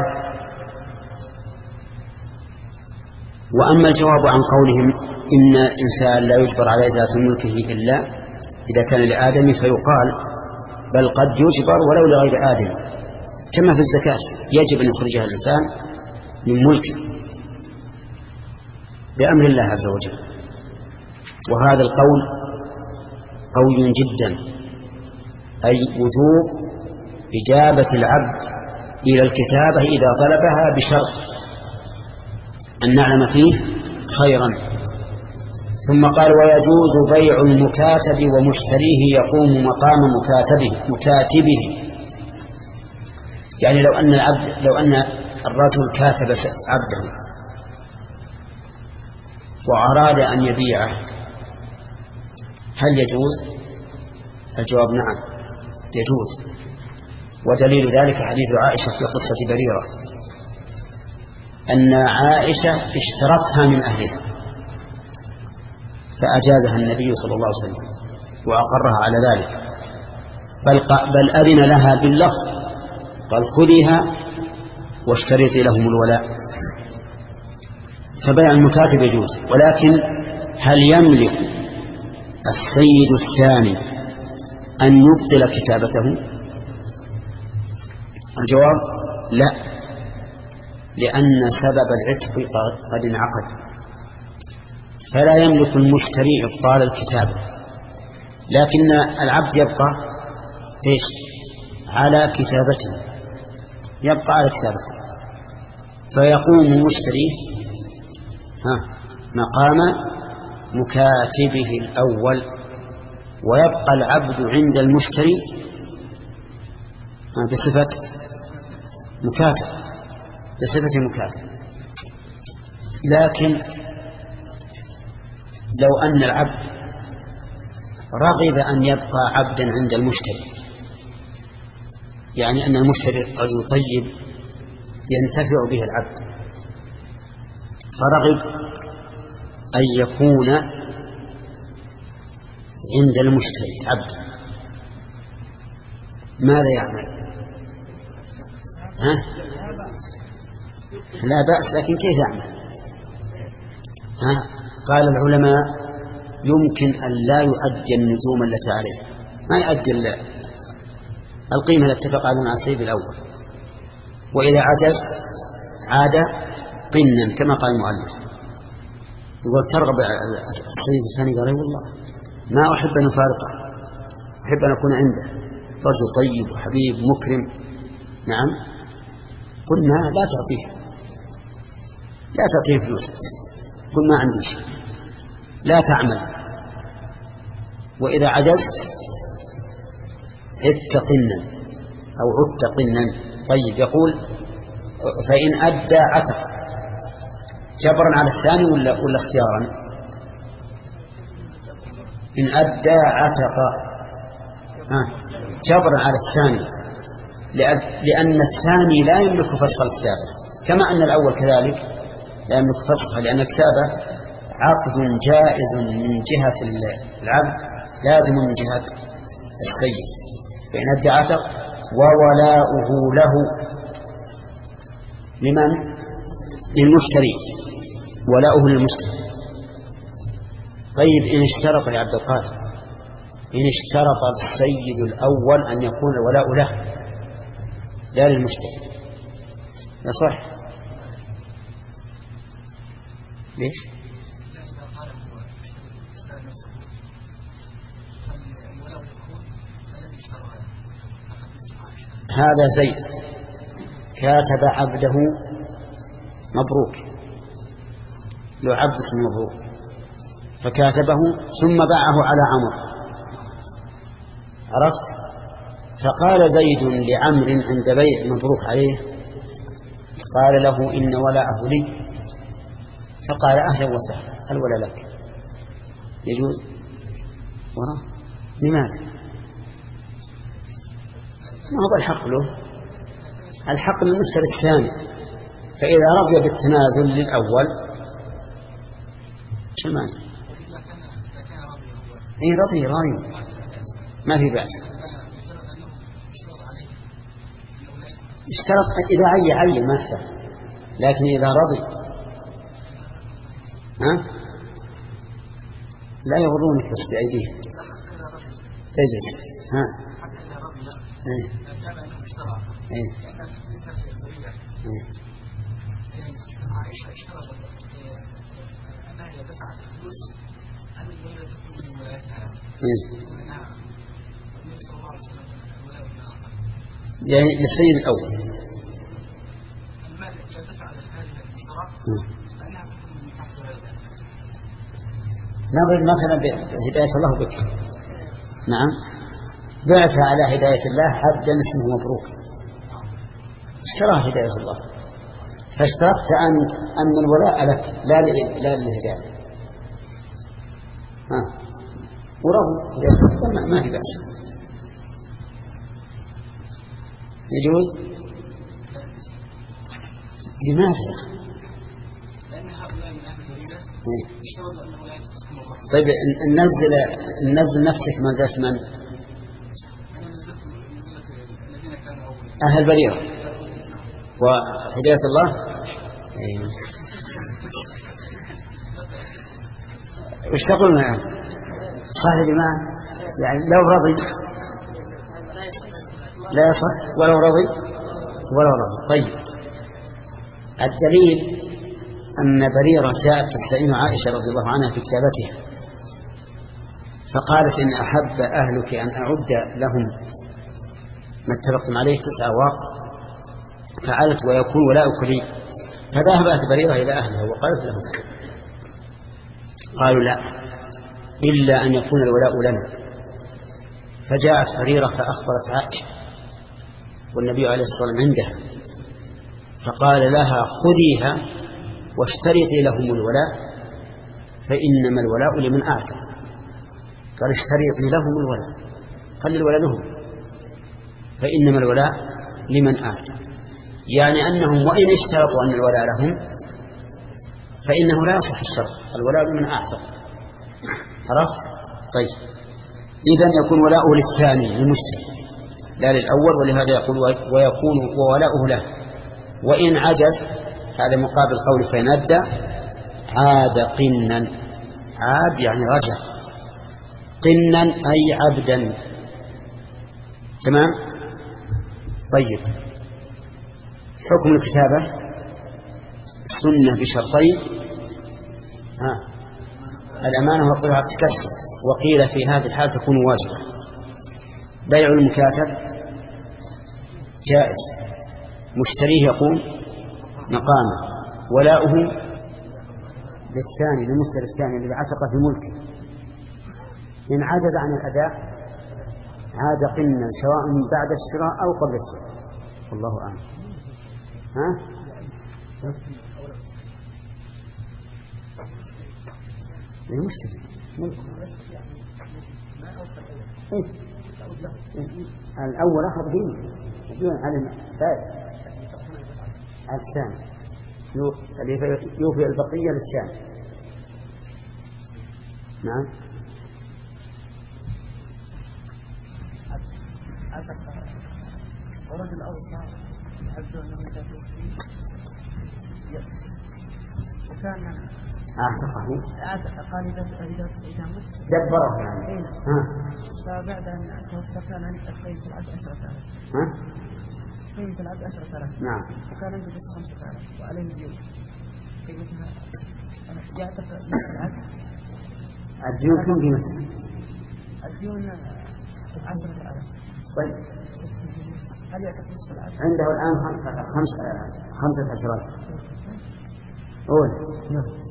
وأما الجواب عن قولهم إن الإنسان لا يجبر على إزالة ملكه إلا إذا كان لآدم، فيقال بل قد يجبر ولو لغير آدم، كما في الزكاة يجب أن يخرجها الإنسان من ملكه بأمر الله عز وجل. وهذا القول قوي جدا، أي وجوب إجابة العبد إلى الكتابة إذا طلبها بشرط أن نعلم فيه خيرا. ثم قال ويجوز بيع المكاتب ومشتريه يقوم مقام مكاتبه مكاتبه يعني لو أن العبد لو أن الرجل كاتب عبده وأراد أن يبيعه هل يجوز؟ الجواب نعم يجوز. ودليل ذلك حديث عائشة في قصة بريرة أن عائشة اشترتها من أهلها فأجازها النبي صلى الله عليه وسلم وأقرها على ذلك، بل, بل أذن لها باللفظ قال خذيها واشترطي لهم الولاء. فبيع المكاتب يجوز، ولكن هل يملك السيد الثاني أن يبطل كتابته؟ الجواب لا، لأن سبب العتق قد انعقد، فلا يملك المشتري إبطال الكتابة، لكن العبد يبقى إيش؟ على كتابته، يبقى على كتابته، فيقوم المشتري ها مقام مكاتبه الأول، ويبقى العبد عند المشتري بصفة مكاتب بصفة مكاتب. لكن لو أن العبد رغب أن يبقى عبدا عند المشتري، يعني أن المشتري رجل طيب ينتفع به العبد، فرغب أن يكون عند المشتري عبدا، ماذا يعمل؟ ها؟ لا بأس، لكن كيف يعمل؟ ها؟ قال العلماء يمكن أن لا يؤدي النجوم التي عليه، ما يؤدي القيمة التي اتفق عليها مع السيد الأول، وإذا عجز عاد قنا كما قال المؤلف. يقول ترغب السيد الثاني، قال والله ما أحب أن أفارقه، أحب أن أكون عنده، رجل طيب وحبيب مكرم. نعم، قلنا لا تعطيه لا تعطيه فلوس، قل ما عندي شيء، لا تعمل، وإذا عجزت عدت قنا أو عدت قنا. طيب، يقول فإن أدى عتق جبرا على الثاني ولا, ولا اختيارا؟ إن أدى عتق ها جبرا على الثاني، لأن الثاني لا يملك فسخ الكتابة، كما أن الأول كذلك لا يملك فسخها، لأن الكتابة عقد جائز من جهة العبد لازم من جهة السيد. فإن أدى عتق وولاؤه له لمن؟ للمشتري، ولاؤه للمشتري. طيب إن اشترط يا عبد القادر، إن اشترط السيد الأول أن يكون الولاء له لا للمشتري يصح؟ ليش؟ هذا زيد كاتب عبده مبروك، لو عبد اسمه مبروك فكاتبه ثم باعه على عمرو، عرفت؟ فقال زيد لعمر عند بيع مبروك عليه، قال له إن ولاءه لي، فقال أهلا وسهلا الولاء لك، يجوز؟ وراه لماذا؟ ما هو الحق له، الحق من المشتري الثاني، فإذا رضي بالتنازل للأول شو المعنى؟ إيه رضي راي ما في بأس، اشترط إذا عي عي ما اشترط، لكن إذا رضي ها لا يغرونك بس بأيديهم اجلس ها ايه ايه ايه عائشة اشترطت أنها إذا دفعت الفلوس أن الولاية تكون من ولايتها، وأنها النبي صلى الله عليه وسلم الولاية من آخر، يعني للسيد الأول المال إذا دفع هذه الاشتراط فإنها تكون من تحت ولايتها. نضرب مثلا بهداية الله بك، نعم بعت على هداية الله عبدا اسمه مبروك، اشتراه هداية الله، فاشترطت أنت أن الولاء لك لا لا للهداية، ها ورضي ما في بأس، يجوز؟ لماذا يا أخي؟ لأن هؤلاء من أهل البريدة اشترطوا أن الولاية تكون مبروك. طيب ننزل ننزل نفسك منزلة من؟ أهل بريرة وهداية الله. إيه. وش تقولون الآن؟ صح يا جماعة؟ يعني لو رضي لا يصح ولو رضي ولو رضي. طيب الدليل أن بريرة جاءت تستعين عائشة رضي الله عنها في كتابتها، فقالت إن أحب أهلك أن أعد لهم ما اتفقتم عليه تسعة واق فعلت ويكون ولاؤك لي، فذهبت بريرة إلى أهلها وقالت لهم، قالوا لا إلا أن يكون الولاء لنا، فجاءت بريرة فأخبرت عائشة والنبي عليه الصلاة والسلام عندها، فقال لها خذيها واشترطي لهم الولاء فإنما الولاء لمن أعتق، قال اشترطي لهم الولاء، خلي الولاء لهم، فإنما الولاء لمن أعتق، يعني أنهم وإن اشترطوا أن الولاء لهم فإنه لا يصح الشرط، الولاء لمن أعتق، عرفت؟ طيب إذن يكون ولاؤه للثاني للمشتري لا للأول، ولهذا يقول ويكون وولاؤه له، وإن عجز هذا مقابل قول فإن أبدى عاد قنا، عاد يعني رجع، قنا أي عبدا، تمام؟ طيب حكم الكتابة السنة بشرطين، ها الأمانة والقطعة التكسر، وقيل في هذه الحالة تكون واجبة. بيع المكاتب جائز، مشتريه يقوم مقامه، ولاؤه للثاني للمشتري الثاني الذي عتق في ملكه، إن عجز عن الأداء عاد قنا سواء بعد الشراء أو قبل الشراء، والله أعلم. ها المشتري إيه؟ الأول أخذ دين دين على البائع على الثاني يوفي البقية للثاني. نعم ورجل أوصى يبدو أنه وكان أعتقه قال إذا إذا إذا مت دبره يعني. إيه. ها. فبعد أن توفى كان عند الخيل في العبد عشرة آلاف. ها؟ خيل في العبد عشرة آلاف. نعم. وكان عنده بس خمسة آلاف وعليه ديون. قيمتها يعتق مثل العبد. الديون كم قيمتها؟ الديون عشرة آلاف. طيب. هل يعتق نصف العبد؟ عنده الآن خمس خمسة عشرات. أول. نعم.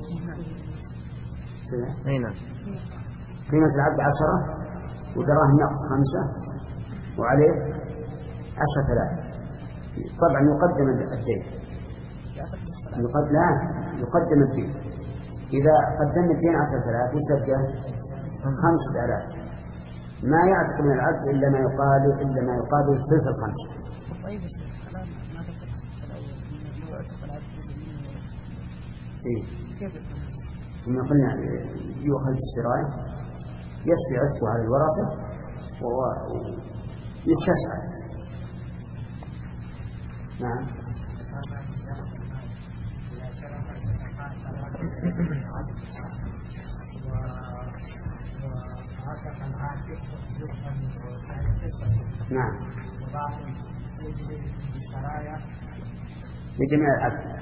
أي نعم. قيمة العبد عشرة ودراهم نقص خمسة وعليه عشرة آلاف. طبعا يقدم الدين. يقدم لا يقدم الدين. إذا قدم الدين عشرة آلاف وسبقه خمسة آلاف ما يعتق من العبد إلا ما يقابل إلا ما يقابل ثلث الخمسة. طيب بس الآن ما ذكر لو يعتق العبد بسبيل إيه. كيف يكون؟ ثم قلنا يؤخذ بالسراية يسري عتقه على الورثة ويستسعى. نعم. نعم. لجميع العبد.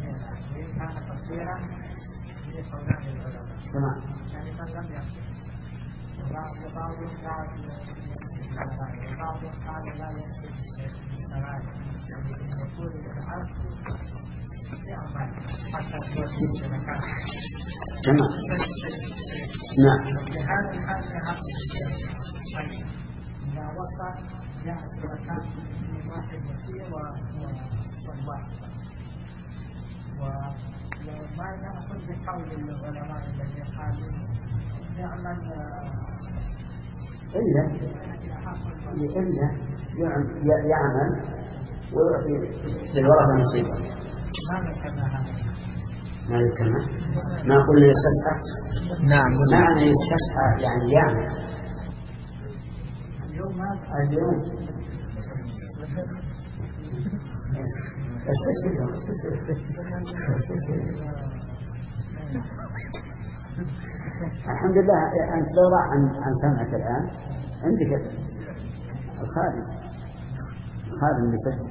تمام. يعني من لم يأتي وبعضهم قال وبعضهم قال لا يأتي بالسرايا يعني يقول العبد يعمل حتى توجد المكان. تمام. نعم. لهذا الحال هذا الشيء إذا وصل يأتي المكان من واحد وسيء والواحد وما نأخذ بقول العلماء الذين قالوا يعمل إلا إلا يعمل ويعطي للورثة نصيبا. ما ذكرنا هذا. ما ذكرنا؟ ما قلنا يستسعى. نعم. معنى يستسعى يعني يعمل. اليوم ما اليوم استشهد الحمد لله. أنت لو راح عن عن سمعك الآن عندك الخادم الخادم اللي يسجل.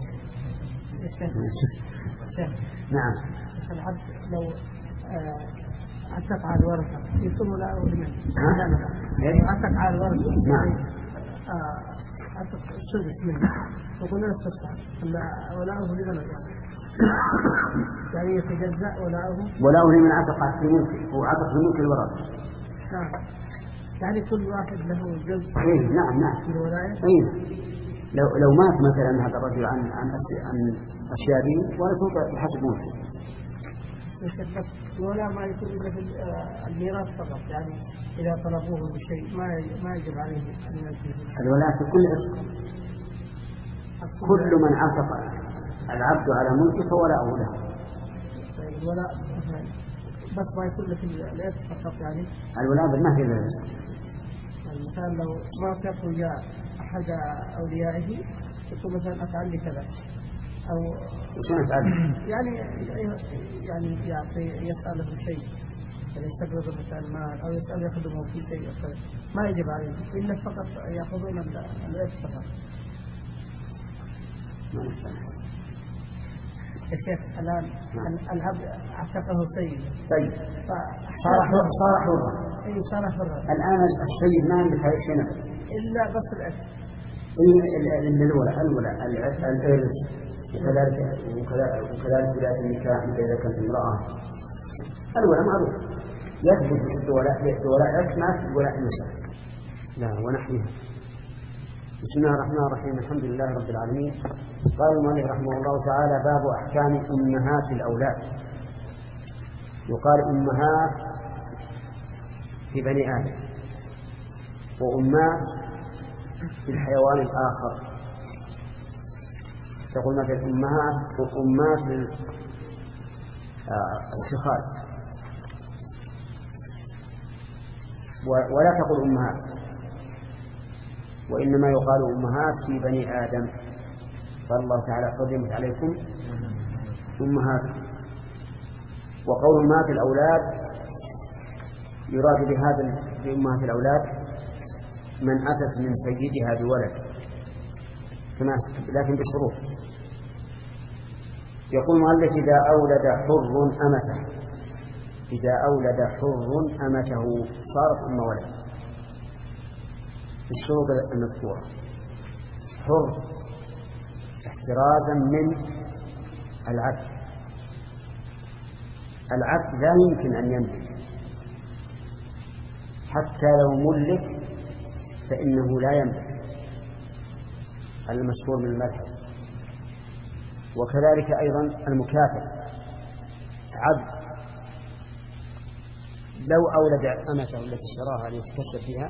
نعم. العبد لو عتق على الورثة يكون ولاؤه لمن؟ عتق على الورثة. نعم. عتق السدس منه وقلنا نستسعى ولاؤه لمن؟ يعني يتجزأ ولاؤه ولاؤه لمن عتق في ملكه هو عتق في ملك الورثة. نعم. يعني كل واحد له جزء. إيه نعم نعم. من ولاية. إيه لو لو مات مثلا هذا الرجل عن عن عن أشياء ورثه بحسب ملكه. بس الولاء ما يكون إلا في الميراث فقط يعني إذا طلبوه بشيء ما ما يجب عليه أن ينفذ. الولاء في كل عتق. كل من عتق العبد على ملكه فولاؤه له. طيب الولاء بس ما يكون في العتق فقط يعني. الولاء بالما في العتق. مثلا لو ما كان ويا أحد أوليائه يقول مثلا أفعل لي كذا أو وشون يفعل؟ يعني يعني يعطي يسأله شيء يعني يستقرض مثلا المال أو يسأل يخدمه في شيء ما يجب عليه إلا فقط يأخذون العتق فقط. يا شيخ الآن العبد اعتقه سيد. طيب. صار حر صار حرا. أي صار حرا. الآن السيد ما يملك هذا الشيء إلا بس العتق. إلا الولاء الولاء الإرث وكذلك وكذلك ولاية النكاح إذا كانت امرأة. الولاء معروف يثبت الولاء بولاء الإرث ما ولاء النساء. لا ونحوها. بسم الله الرحمن الرحيم. الحمد لله رب العالمين. قال المؤلف رحمه الله تعالى باب أحكام أمهات الأولاد. يقال أمهات في بني آدم وأمات في الحيوان الآخر. تقول مثل أمهات وأمات للسخاء ولا تقول أمهات وإنما يقال أمهات في بني آدم. قال الله تعالى حرمت عليكم أمهاتهم. وقول أمهات الأولاد يراد بهذا بأمهات الأولاد من أتت من سيدها بولد، لكن بشروط. يقول المؤلف إذا أولد حر أمته، إذا أولد حر أمته صارت أم ولد بالشروط المذكورة. حر احترازا من العبد، العبد لا يمكن أن يملك، حتى لو ملك فإنه لا يملك على المشهور من المذهب. وكذلك أيضا المكاتب عبد لو أولد أمته التي اشتراها ليتكسب فيها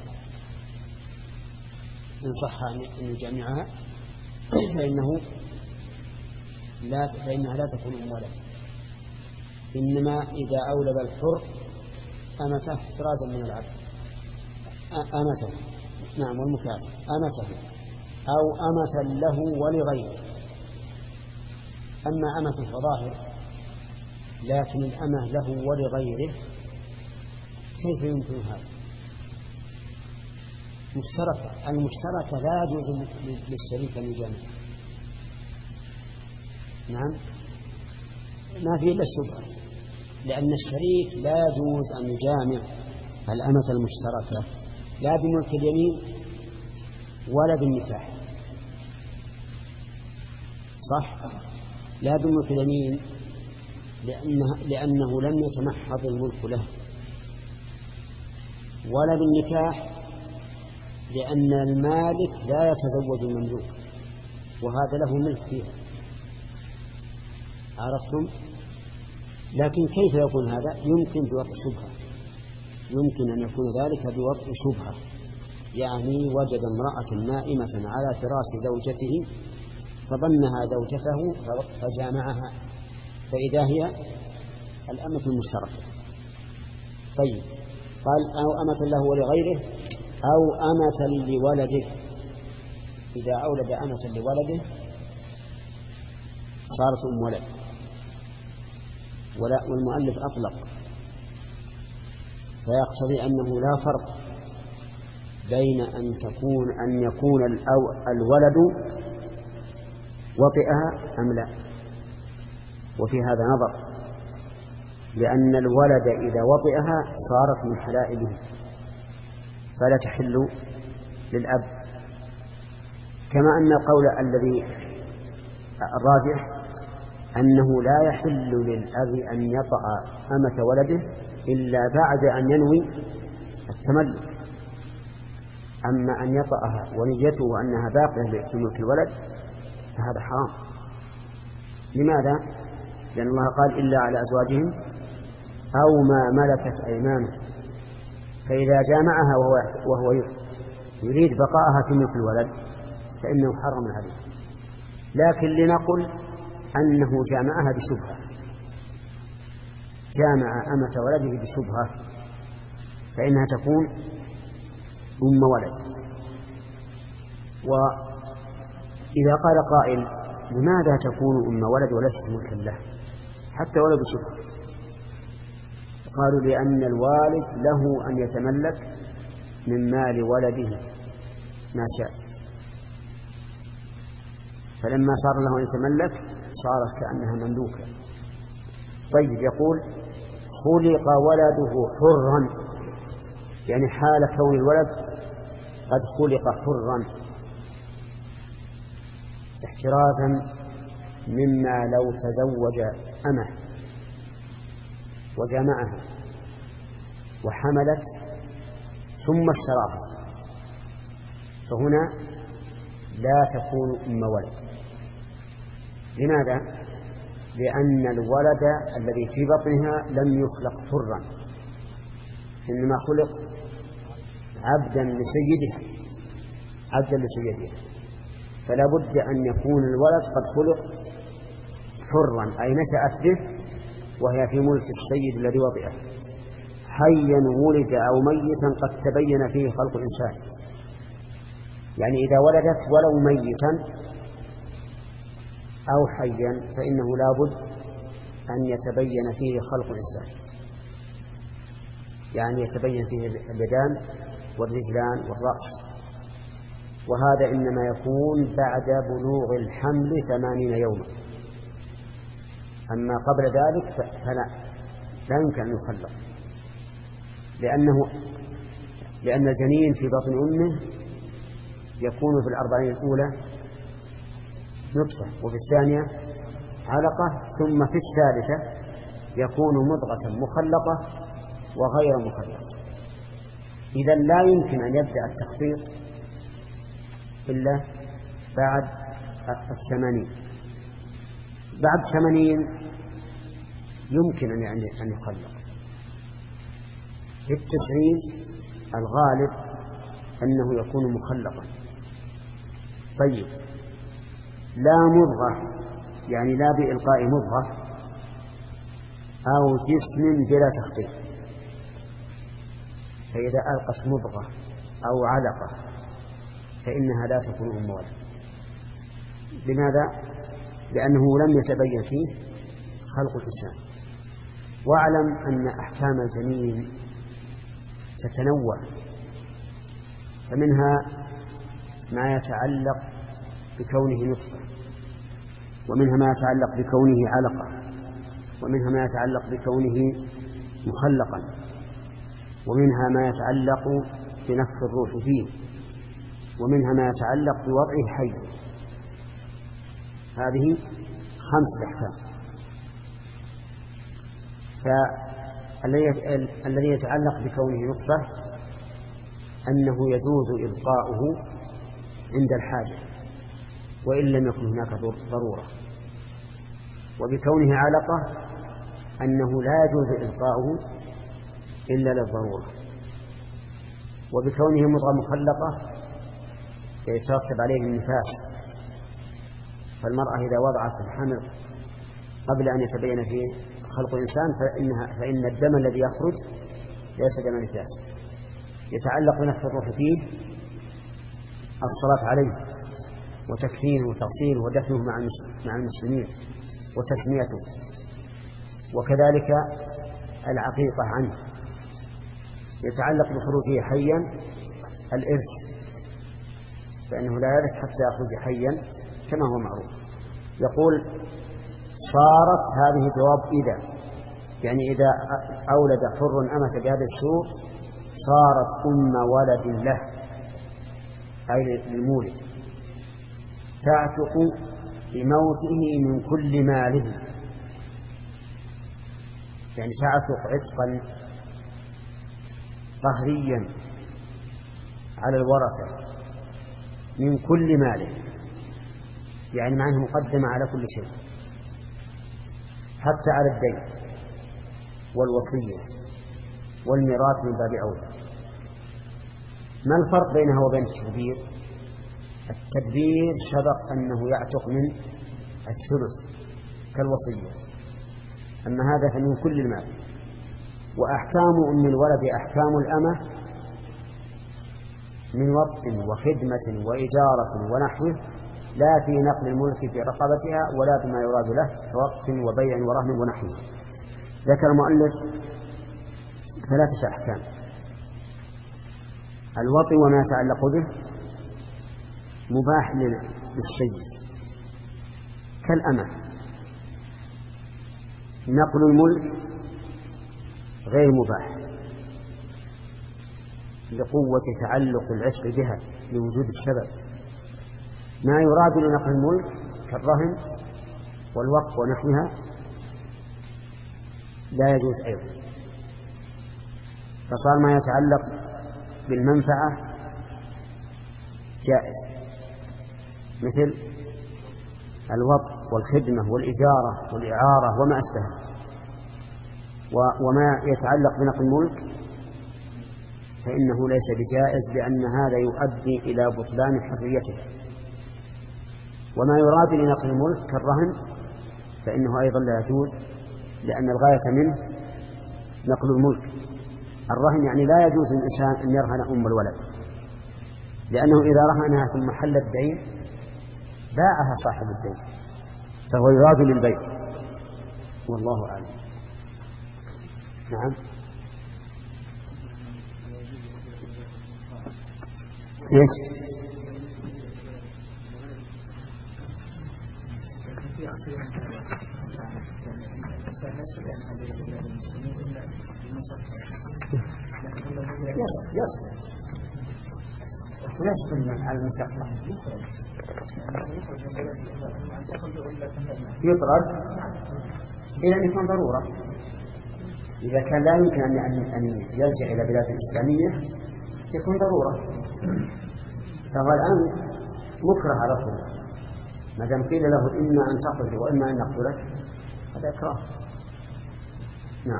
إن صح أن يجمعها فإنه لا فإنها لا تكون أم ولد، إنما إذا أولد الحر أمته احترازا من العبد أمته، نعم، والمكاتب أمته أو أمة له ولغيره. أما أمة فظاهر، لكن الأمة له ولغيره كيف يمكن هذا؟ مشتركة، المشتركة لا يجوز للشريك أن يجامع. نعم، ما في إلا الشبهة، لأن الشريك لا يجوز أن يجامع الأمة المشتركة لا بملك اليمين ولا بالنكاح، صح؟ لا بملك اليمين لأنه, لأنه لم يتمحض الملك له، ولا بالنكاح لأن المالك لا يتزوج المملوك وهذا له ملك فيها. عرفتم؟ لكن كيف يكون هذا؟ يمكن بوضع شبهة، يمكن أن يكون ذلك بوضع شبهة، يعني وجد امرأة نائمة على فراش زوجته فظنها زوجته فجامعها فإذا هي الأمة المشتركة. طيب، قال أو أمة له ولغيره أو أمة لولده، إذا أولد أمة لولده صارت أم ولد، والمؤلف أطلق، فيقتضي أنه لا فرق بين أن تكون أن يكون الولد وطئها أم لا. وفي هذا نظر، لأن الولد إذا وطئها صارت من حلائله فلا تحل للأب، كما أن القول الذي الراجح أنه لا يحل للأب أن يطأ أمة ولده إلا بعد أن ينوي التملك. أما أن يطأها ونيته أنها باقية في ملك الولد فهذا حرام. لماذا؟ لأن الله قال إلا على أزواجهم أو ما ملكت أيمانهم، فإذا جامعها وهو, وهو يريد بقاءها في ملك الولد فإنه حرم عليه. لكن لنقل أنه جامعها بشبهة، جامع أمة ولده بشبهة، فإنها تكون أم ولد. وإذا قال قائل لماذا تكون أم ولد وليست ملكا له حتى ولو بشبهة؟ قالوا لأن الوالد له أن يتملك من مال ولده ما شاء، فلما صار له أن يتملك صارت كأنها مملوكة. طيب، يقول خلق ولده حرا، يعني حال كون الولد قد خلق حرا احترازا مما لو تزوج أمه وجامعها وحملت ثم اشتراها، فهنا لا تكون أم ولد. لماذا؟ لأن الولد الذي في بطنها لم يخلق حرا، إنما خلق عبدا لسيدها، عبدا لسيدها، فلا بد أن يكون الولد قد خلق حرا، أي نشأت به وهي في ملك السيد الذي وطئه، حيا ولد أو ميتا قد تبين فيه خلق الإنسان. يعني إذا ولدت ولو ميتا أو حيا فإنه لا بد أن يتبين فيه خلق الإنسان، يعني يتبين فيه اليدان والرجلان والرأس، وهذا إنما يكون بعد بلوغ الحمل ثمانين يوما. أما قبل ذلك فلا لا يمكن أن يخلق، لأنه لأن الجنين في بطن أمه يكون في الأربعين الأولى نطفة، وفي الثانية علقة، ثم في الثالثة يكون مضغة مخلقة وغير مخلقة. إذا لا يمكن أن يبدأ التخطيط إلا بعد الثمانين. بعد الثمانين يمكن أن يخلق. في التسعين الغالب أنه يكون مخلقا. طيب، لا مضغة، يعني لا بإلقاء مضغة أو جسم بلا تخطيط. فإذا ألقت مضغة أو علقة فإنها لا تكون أم ولد. لماذا؟ لأنه لم يتبين فيه خلق الإنسان. واعلم أن أحكام الجنين تتنوع، فمنها ما يتعلق بكونه نطفة، ومنها ما يتعلق بكونه علقة، ومنها ما يتعلق بكونه مخلقا، ومنها ما يتعلق بنفخ الروح فيه، ومنها ما يتعلق بوضعه حي. هذه خمس أحكام. فالذي يتعلق بكونه نطفة أنه يجوز إلقاؤه عند الحاجة وإن لم يكن هناك ضرورة، وبكونه علقة أنه لا يجوز إلقاؤه إلا للضرورة، وبكونه مضغة مخلقة يترتب عليه النفاس. فالمرأة إذا وضعت الحمل قبل أن يتبين فيه خلق الإنسان فإنها فإن الدم الذي يخرج ليس دم نفاس. يتعلق بنفخ الروح فيه الصلاة عليه وتكفينه وتغسيله ودفنه مع المسلمين وتسميته، وكذلك العقيقة عنه. يتعلق بخروجه حيا الإرث، فإنه لا يرث حتى يخرج حيا كما هو معروف. يقول صارت، هذه جواب إذا، يعني إذا أولد حر أمة بهذا الشروط صارت أم ولد له، أي للمولد، تعتق بموته من كل ماله، يعني تعتق عتقا قهريا على الورثة من كل ماله، يعني معناه مقدمة على كل شيء حتى على الدين والوصية والميراث من باب أولى. ما الفرق بينها وبين التدبير؟ التدبير سبق أنه يعتق من الثلث كالوصية، أما هذا فمن كل المال. وأحكام أم الولد أحكام الأمة من وطء وخدمة وإجارة ونحوه، لا في نقل الملك في رقبتها ولا بما يراد له كوقف وبيع ورهن ونحوه. ذكر المؤلف ثلاثة أحكام: الوطء وما يتعلق به مباح للسيد كالأمة، نقل الملك غير مباح لقوة تعلق العشق بها لوجود السبب. ما يراد لنقل الملك كالرهن والوقف ونحوها لا يجوز أيضا. فصار ما يتعلق بالمنفعة جائز، مثل الوقف والخدمة والإجارة والإعارة وما أشبه. وما يتعلق بنقل الملك فإنه ليس بجائز، لأن هذا يؤدي إلى بطلان حريته. وما يراد لنقل الملك كالرهن فإنه أيضا لا يجوز، لأن الغاية منه نقل الملك. الرهن يعني لا يجوز للإنسان أن يرهن أم الولد، لأنه إذا رهنها ثم حل الدين باعها صاحب الدين، فهو يراد للبيع. والله أعلم. نعم. إيش؟ يصبر يصبر على المشقة. يطرد إلى أن يكون ضرورة. إذا كان لا يمكن أن يلجأ إلى بلاد الإسلامية يكون ضرورة، فهو الآن مكره على طول، ما دام قيل له إما أن تخرج وإما أن نقتلك هذا إكراه. نعم.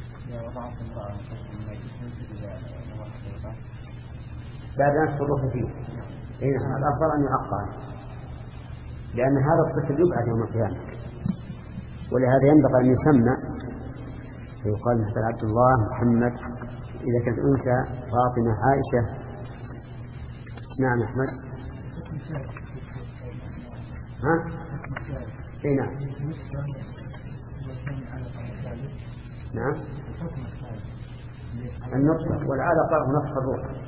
بعد أن تروح فيه إيه الأفضل أن يعقل، لأن هذا الطفل يبعث يوم القيامة، ولهذا ينبغي أن يسمى، يقال مثل عبد الله محمد، إذا كانت أنثى فاطمة عائشة. نعم أحمد. ها؟ إيه نعم. نعم. النطفة والعلقة ونفخ الروح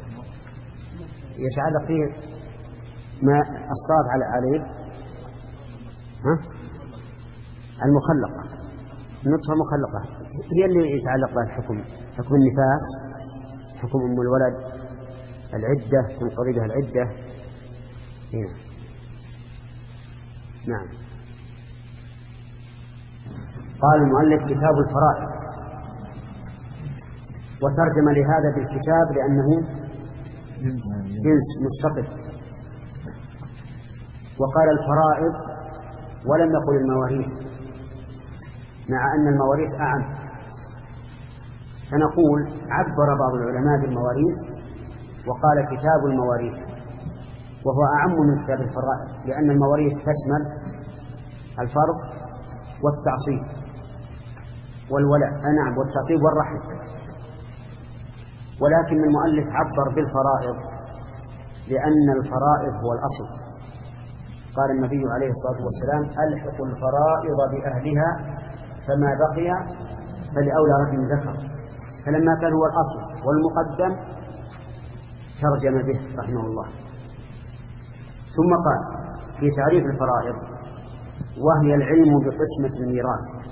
يتعلق فيه ما الصاد على عليه. ها؟ المخلقة، النطفة مخلقة هي اللي يتعلق بها الحكم، حكم النفاس، حكم أم الولد، العدة تنقضي بها العدة. هنا. نعم. قال المؤلف كتاب الفرائض، وترجم لهذا بالكتاب لأنه جنس مستقل، وقال الفرائض ولم يقل المواريث، مع أن المواريث أعم، فنقول عبر بعض العلماء بالمواريث وقال كتاب المواريث، وهو أعم من كتاب الفرائض، لأن المواريث تشمل الفرض والتعصيب والولاء، نعم، والتعصيب والرحم، ولكن المؤلف عبر بالفرائض لأن الفرائض هو الأصل. قال النبي عليه الصلاة والسلام: ألحق الفرائض بأهلها فما بقي فلأولى رجل ذكر، فلما كان هو الأصل والمقدم ترجم به رحمه الله. ثم قال في تعريف الفرائض: وهي العلم بقسمة الميراث.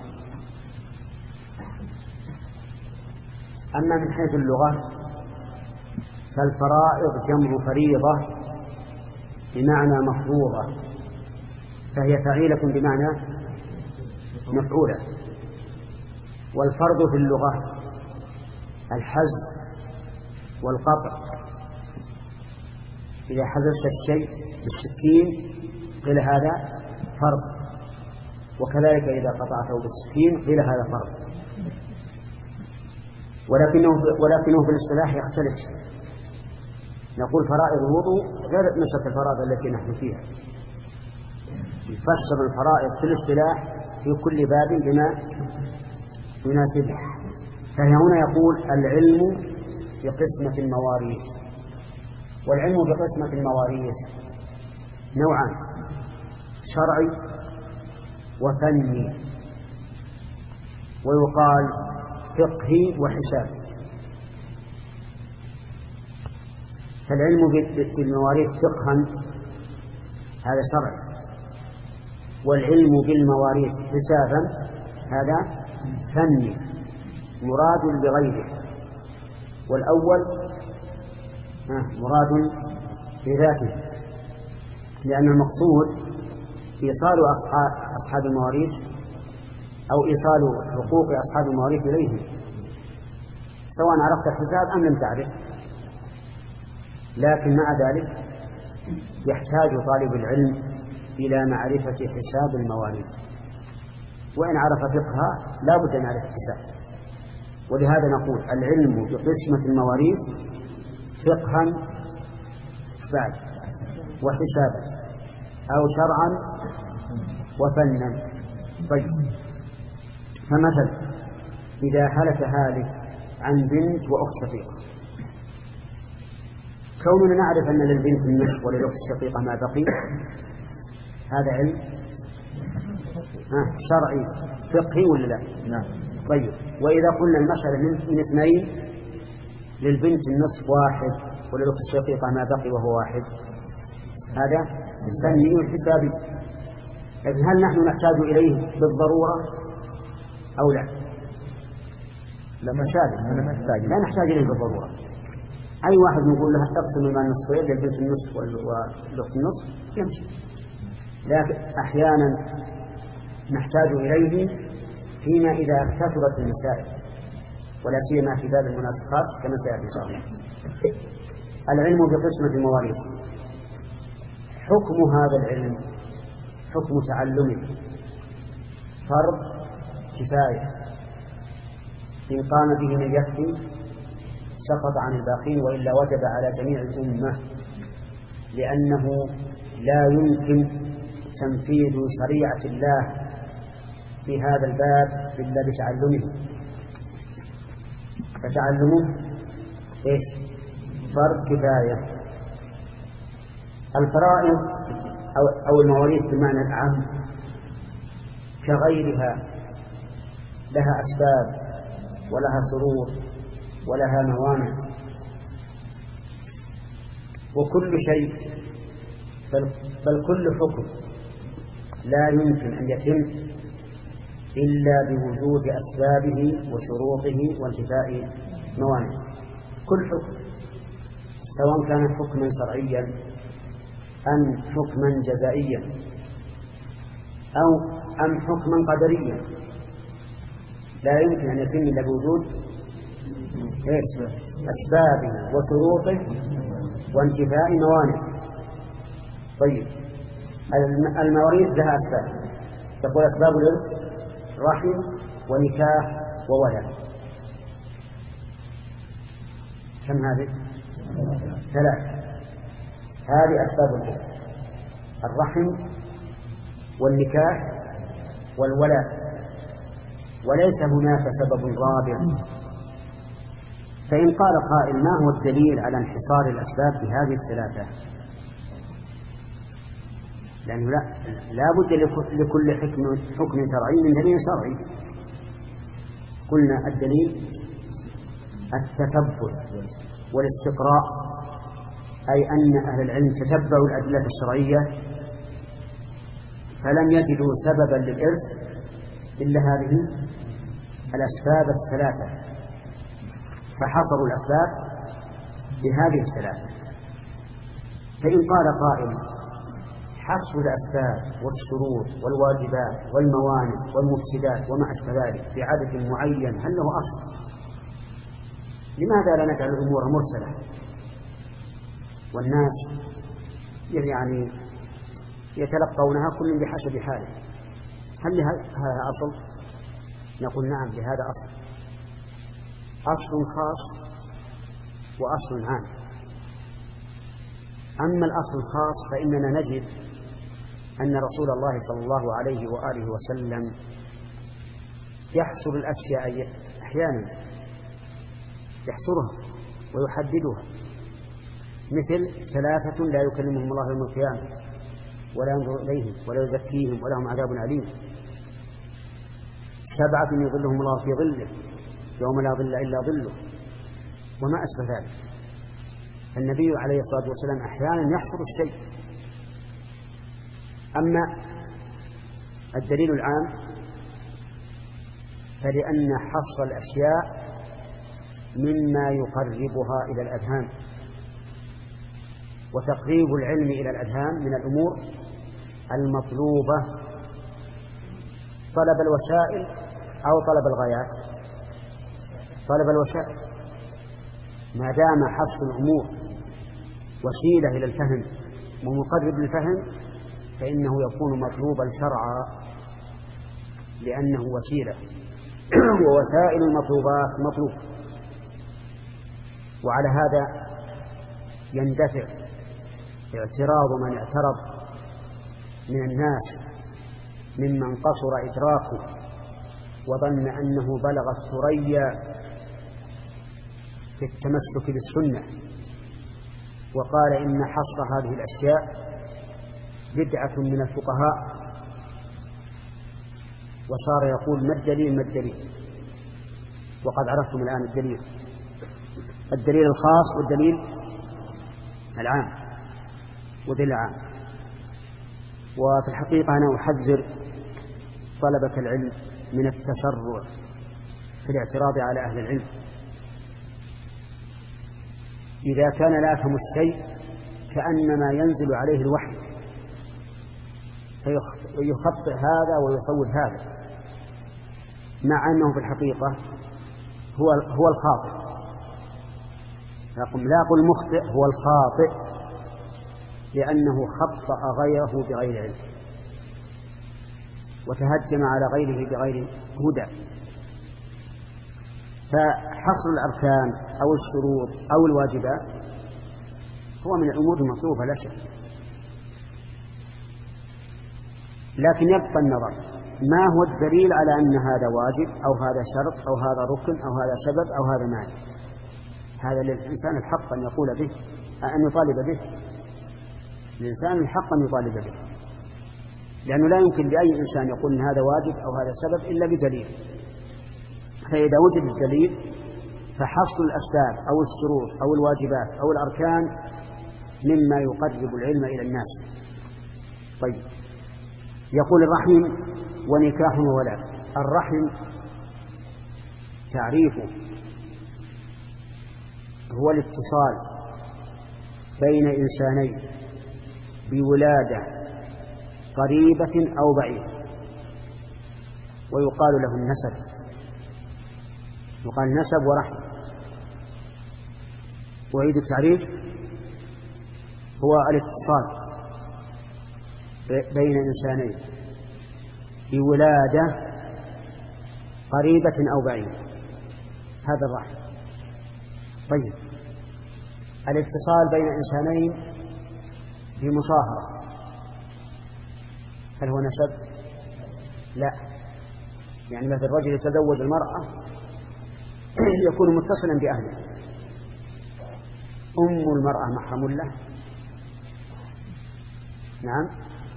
أما من حيث اللغة فالفرائض جمع فريضة بمعنى مفروضة، فهي فعيلة بمعنى مفعولة. والفرض في اللغة الحز والقطع، إذا حززت الشيء بالسكين قيل هذا فرض، وكذلك إذا قطعته بالسكين قيل هذا فرض، ولكنه ولكنه بالاصطلاح يختلف. نقول فرائض الوضوء غير نسخ الفرائض التي نحن فيها، يفسر الفرائض في الاصطلاح في كل باب بما يناسبه. فهي هنا يقول العلم بقسمة المواريث، والعلم بقسمة المواريث نوعان: شرعي وفني، ويقال فقهي وحسابي. فالعلم بالمواريث فقها هذا شرعي، والعلم بالمواريث حسابا هذا فني مراد بغيره. والأول مراد بذاته، لأن المقصود إيصال أصحاب المواريث أو إيصال حقوق أصحاب المواريث إليهم، سواء عرفت الحساب أم لم تعرف. لكن مع ذلك يحتاج طالب العلم إلى معرفة حساب المواريث، وإن عرف فقهها لا بد أن يعرف الحساب. ولهذا نقول العلم بقسمة المواريث فقها بعد وحسابا، أو شرعا وفنا. طيب، فمثلا إذا هلك هالك عن بنت وأخت شقيقة، كوننا نعرف أن للبنت النصف وللأخت الشقيقة ما بقي، هذا علم شرعي فقهي ولا لا؟ نعم. طيب، وإذا قلنا المسألة من, من اثنين، للبنت النصف واحد وللأخت الشقيقة ما بقي وهو واحد، هذا فني حسابي. لكن هل نحن نحتاج إليه بالضرورة أو لا؟ لا مسالك أنا محتاج لا نحتاج إليه بالضرورة. أي واحد نقول له اقسم المال نصفين للبنت النصف والأخت النصف يمشي، لكن أحيانا نحتاج إليه فيما إذا كثرت المسائل، ولا سيما في باب المناسخات كما سيأتي إن شاء الله. العلم بقسمة المواريث، حكم هذا العلم حكم تعلمه فرض كفاية، إن قام به من يكفي سقط عن الباقين، وإلا وجب على جميع الأمة، لأنه لا يمكن تنفيذ شريعة الله في هذا الباب إلا بتعلمه، فتعلمه إيش؟ فرض كفاية. الفرائض أو, أو المواريث بمعنى العام كغيرها لها أسباب ولها شروط ولها موانع، وكل شيء بل, بل كل حكم لا يمكن أن يتم إلا بوجود أسبابه وشروطه وانتفاء موانعه. كل حكم سواء كان حكما شرعيا أم حكما جزائيا أو أم حكما قدريا لا يمكن أن يتم إلا بوجود أسبابه وشروطه وانتفاء موانعه. طيب، المواريث لها أسباب، تقول أسباب الإرث رحم ونكاح وولد. كم هذه؟ ثلاث. هذه أسباب الإرث: الرحم والنكاح والولاء، وليس هناك سبب رابع. فإن قال قائل ما هو الدليل على انحصار الأسباب في هذه الثلاثة؟ لأنه لا, لا بد لكل حكم, حكم شرعي من دليل شرعي. قلنا الدليل التتبع والاستقراء، أي أن أهل العلم تتبعوا الأدلة الشرعية فلم يجدوا سببا للإرث إلا هذه الأسباب الثلاثة، فحصروا الأسباب بهذه الثلاثة. فإن قال قائل حصر الأسباب والشروط والواجبات والموانع والمفسدات وما أشبه ذلك بعدد معين هل له أصل؟ لماذا لا نجعل الأمور مرسلة والناس يعني يتلقونها كل بحسب حاله؟ هل لهذا أصل؟ نقول نعم لهذا أصل، أصل خاص وأصل عام. أما الأصل الخاص فإننا نجد أن رسول الله صلى الله عليه وآله وسلم يحصر الأشياء أحيانا، يحصرها ويحددها، مثل ثلاثة لا يكلمهم الله يوم القيامة ولا ينظر إليهم ولا يزكيهم ولهم عذاب أليم، سبعة يظلهم الله في ظله يوم لا ظل إلا ظله، وما أشبه ذلك. النبي عليه الصلاة والسلام أحيانا يحصر الشيء. أما الدليل العام فلأن حصر الأشياء مما يقربها إلى الأذهان، وتقريب العلم إلى الأذهان من الأمور المطلوبة، طلب الوسائل أو طلب الغايات؟ طلب الوسائل. ما دام حصر الأمور وسيلة إلى الفهم ومقرب للفهم فإنه يكون مطلوبا شرعا، لأنه وسيلة ووسائل المطلوبات مطلوب. وعلى هذا يندفع اعتراض من اعترض من الناس ممن قصر إدراكه وظن أنه بلغ الثريا في التمسك بالسنة، وقال إن حصر هذه الأشياء بدعة من الفقهاء وصار يقول ما الدليل ما الدليل، وقد عرفتم الآن الدليل، الدليل الخاص والدليل العام ودليل العام. وفي الحقيقة أنا أحذر طلبة العلم من التسرع في الاعتراض على أهل العلم. إذا كان لا يفهم الشيء كأنما ينزل عليه الوحي فيخطئ هذا ويصوب هذا، مع أنه في الحقيقة هو هو الخاطئ. لا أقول مخطئ، هو الخاطئ، لأنه خطأ غيره بغير علم وتهجم على غيره بغير هدى. فحصر الأركان أو الشروط أو الواجبات هو من الأمور المطلوبة لا شك، لكن يبقى النظر ما هو الدليل على أن هذا واجب أو هذا شرط أو هذا ركن أو هذا سبب أو هذا مانع. هذا للإنسان الحق أن يقول به، أن يطالب به، الإنسان الحق أن يطالب به، لأنه لا يمكن لأي إنسان يقول إن هذا واجب أو هذا سبب إلا بدليل. فإذا وجد الدليل فحصر الأسباب أو الشروط أو الواجبات أو الأركان مما يقرب العلم إلى الناس. طيب، يقول الرحم ونكاح وولاد. الرحم تعريفه هو الاتصال بين إنسانين بولادة قريبة أو بعيدة، ويقال له النسب، يقال نسب ورحم. وعيد التعريف هو الاتصال بين إنسانين بولادة قريبة أو بعيدة، هذا الرحم. طيب، الاتصال بين إنسانين بمصاهرة هل هو نسب؟ لا. يعني مثل الرجل يتزوج المرأة يكون متصلا بأهله، أم المرأة محرم له، نعم،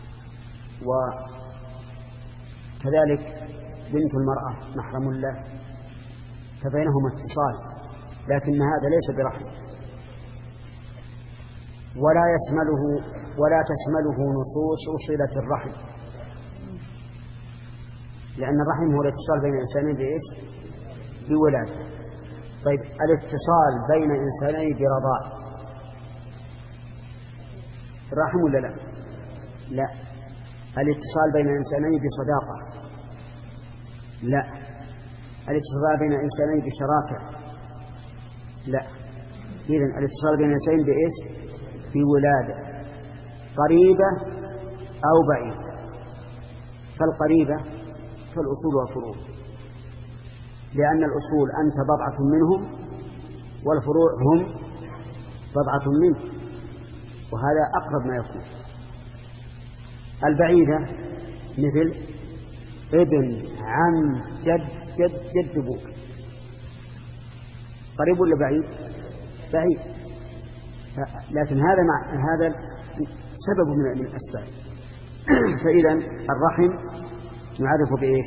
وكذلك بنت المرأة محرم له، فبينهما اتصال، لكن هذا ليس برحم، ولا يشمله ولا تشمله نصوص صلة الرحم، لأن الرحم هو الاتصال بين إنسانين بإيش؟ بولادة. طيب، الاتصال بين إنسانين برضاع رحم ولا لا؟ لا. الاتصال بين إنسانين بصداقة لا. الاتصال بين إنسانين بشراكة لا. إذن الاتصال بين إنسانين بإيش؟ بولادة قريبة أو بعيدة. فالقريبة كالأصول والفروع، لأن الأصول أنت بضعة منهم والفروع هم بضعة منه، وهذا أقرب ما يكون. البعيدة مثل ابن عم جد جد جد أبوك، قريب ولا بعيد؟ بعيد. لكن هذا مع هذا سبب من الأسباب. فإذا الرحم نعرف بإيش؟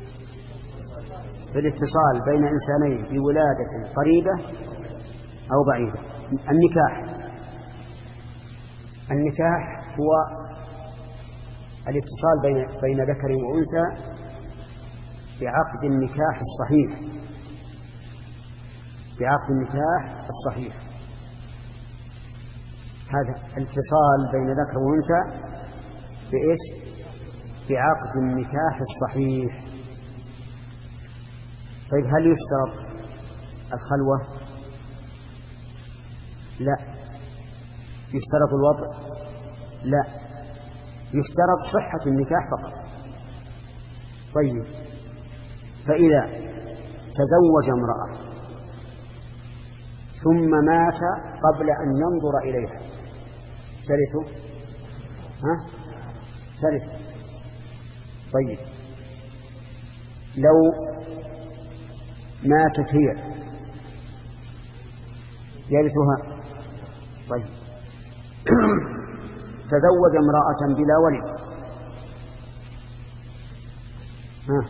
بالاتصال بين إنسانين بولادة قريبة أو بعيدة. النكاح النكاح هو الاتصال بين بين ذكر وأنثى بعقد النكاح الصحيح، بعقد النكاح الصحيح. هذا الاتصال بين ذكر وأنثى بإيش؟ بعقد النكاح الصحيح. طيب، هل يشترط الخلوة؟ لا. يشترط الوضع؟ لا. يشترط صحة النكاح فقط. طيب، فإذا تزوج امرأة ثم مات قبل أن ينظر إليها ترثه؟ ها؟ ترث. طيب، لو ماتت هي يرثها؟ طيب، تزوج امرأة بلا ولد ها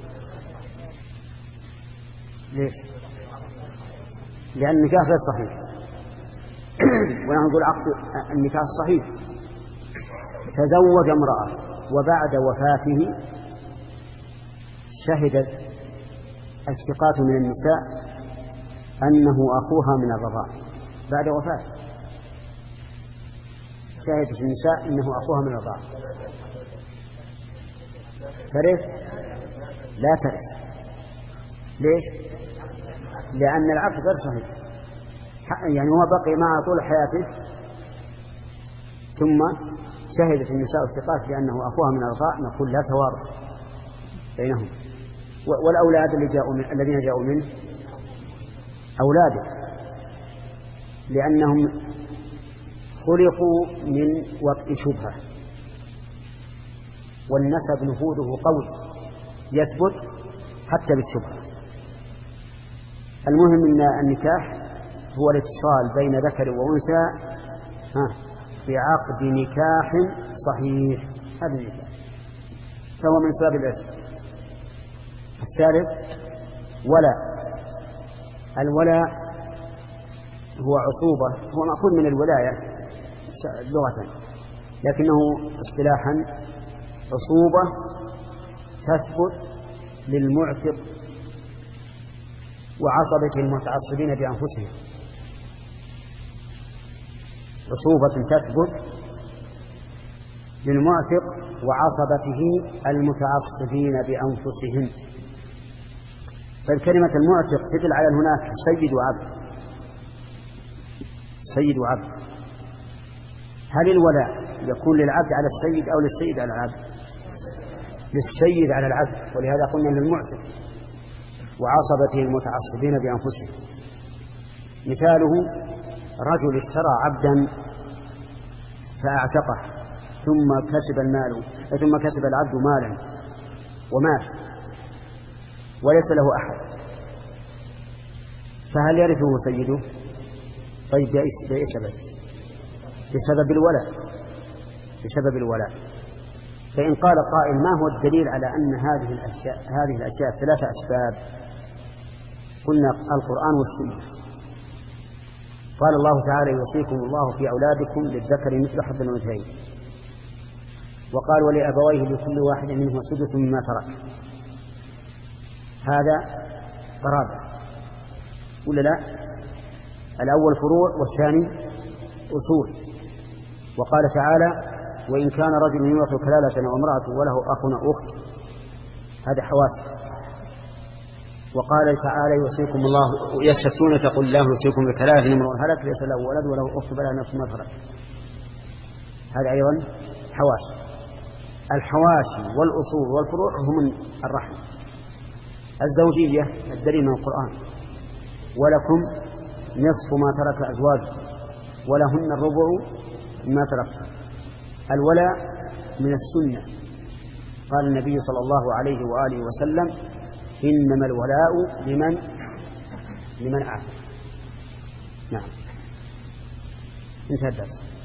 ليش؟ لأن النكاح غير صحيح. ونحن نقول عقد النكاح الصحيح. تزوج امرأة وبعد وفاته شهد الثقات من النساء أنه أخوها من الرضاع بعد وفاته، شهدت النساء أنه أخوها من الرضاع، ترث؟ لا ترث. ليش؟ لأن العقد غير صحيح، يعني هو بقي معها طول حياته ثم شهدت النساء الثقات بأنه أخوها من الرضاع، نقول لا توارث بينهم. والأولاد اللي جاءوا من الذين جاءوا منه أولاده، لأنهم خلقوا من وقت شبهة، والنسب نفوذه قوي يثبت حتى بالشبهة. المهم أن النكاح هو الاتصال بين ذكر وأنثى ها في عقد نكاح صحيح، هذا النكاح فهو من سبب الإرث. الثالث ولا. الولاء هو عصوبة، هو مأخوذ من الولاية لغة، لكنه اصطلاحا عصوبة تثبت للمعتق وعصبة المتعصبين بأنفسهم. عصوبة تثبت للمعتق وعصبته المتعصبين بأنفسهم. فالكلمة المعتق تدل على هناك سيد وعبد، سيد وعبد. هل الولاء يكون للعبد على السيد أو للسيد على العبد؟ للسيد على العبد، ولهذا قلنا للمعتق وعصبته المتعصبين بأنفسهم. مثاله رجل اشترى عبدا فأعتقه ثم كسب المال ثم كسب العبد مالا ومات وليس له أحد، فهل يرثه سيده؟ طيب بأي سبب؟ بسبب الولاء، بسبب الولاء. فإن قال قائل ما هو الدليل على أن هذه الأشياء هذه الأشياء ثلاثة أسباب؟ قلنا القرآن والسنة. قال الله تعالى يوصيكم الله في أولادكم للذكر مثل حظ الأنثيين، وقال ولأبويه لكل واحد منهما السدس مما ترك. هذا قرابة ولا لا؟ الأول فروع والثاني أصول. وقال تعالى وإن كان رجل يورث كلالة أو امرأة وله أخ أو أخت، هذا حواسب. وقال تعالى يوصيكم الله يستفتونك قل الله يفتيكم بكلالة امرؤ هلك ليس له ولد وله أخت بلغ نفس ما ترك، هذا أيضا حواسب. الحواشي والأصول والفروع هم من الرحم. الزوجية الدليل من القرآن ولكم نصف ما ترك أزواجكم ولهن الربع مما تركتم. الولاء من السنة، قال النبي صلى الله عليه وآله وسلم إنما الولاء لمن لمن عاد. نعم انتهى الدرس.